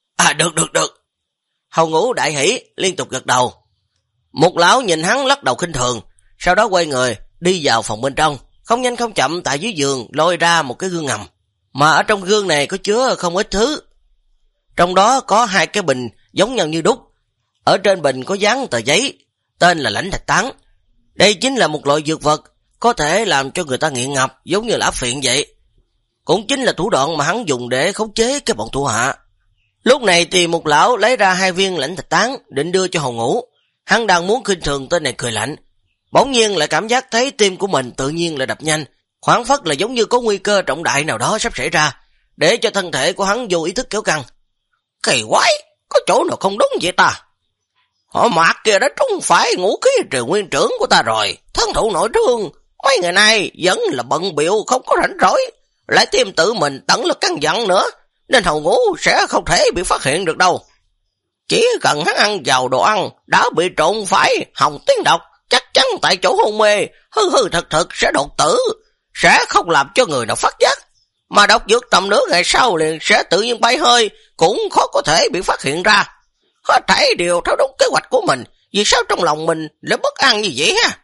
Được. Hầu Ngũ đại hỉ, liên tục gật đầu. Một lão nhìn hắn lắc đầu khinh thường, sau đó quay người, đi vào phòng bên trong, không nhanh không chậm tại dưới giường lôi ra một cái gương ngầm. Mà ở trong gương này có chứa không ít thứ. Trong đó có 2 cái bình giống nhau như đúc. Ở trên bình có dán tờ giấy, tên là Lãnh Thạch Tán. Đây chính là một loại dược vật, có thể làm cho người ta nghiện ngập, giống như là áp phiện vậy. Cũng chính là thủ đoạn mà hắn dùng để khống chế cái bọn thủ hạ. Lúc này thì một lão lấy ra 2 viên Lãnh Thạch Tán, định đưa cho Hầu Ngũ. Hắn đang muốn khinh thường tên này cười lạnh, bỗng nhiên lại cảm giác thấy tim của mình tự nhiên là đập nhanh, khoảng phất là giống như có nguy cơ trọng đại nào đó sắp xảy ra, để cho thân thể của hắn vô ý thức kéo căng. Kỳ quái, có chỗ nào không đúng vậy ta? Họ Mạc kia đã trúng phải Ngũ Khí Triều Nguyên trưởng của ta rồi, thân thụ nội thương, mấy ngày nay vẫn là bận bịu không có rảnh rỗi, lại thêm tự mình tận lực căn dặn nữa, nên Hầu Ngũ sẽ không thể bị phát hiện được đâu. Chỉ cần hắn ăn vào đồ ăn đã bị trộn phải hồng tiếng độc, chắc chắn tại chỗ hôn mê, hư thật sẽ đột tử, sẽ không làm cho người nào phát giác, mà độc dược tầm nửa ngày sau liền sẽ tự nhiên bay hơi, cũng khó có thể bị phát hiện ra. Hết thảy đều theo đúng kế hoạch của mình, vì sao trong lòng mình lại bất an như vậy ha?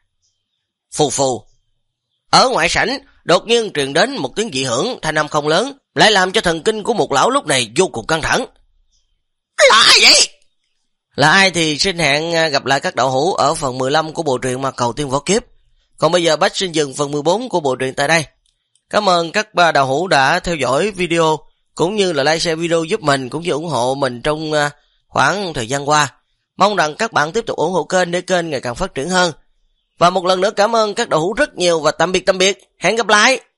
Phù. Ở ngoại sảnh đột nhiên truyền đến một tiếng dị hưởng, thanh âm không lớn, lại làm cho thần kinh của một lão lúc này vô cùng căng thẳng. Là ai vậy? Là ai thì xin hẹn gặp lại các đạo hữu ở phần 15 của bộ truyện Mạc Cầu Tiên Võ Kiếp. Còn bây giờ Bách xin dừng phần 14 của bộ truyện tại đây. Cảm ơn các đạo hữu đã theo dõi video, cũng như là like share video giúp mình, cũng như ủng hộ mình trong khoảng thời gian qua. Mong rằng các bạn tiếp tục ủng hộ kênh để kênh ngày càng phát triển hơn. Và một lần nữa cảm ơn các đạo hữu rất nhiều và tạm biệt. Hẹn gặp lại.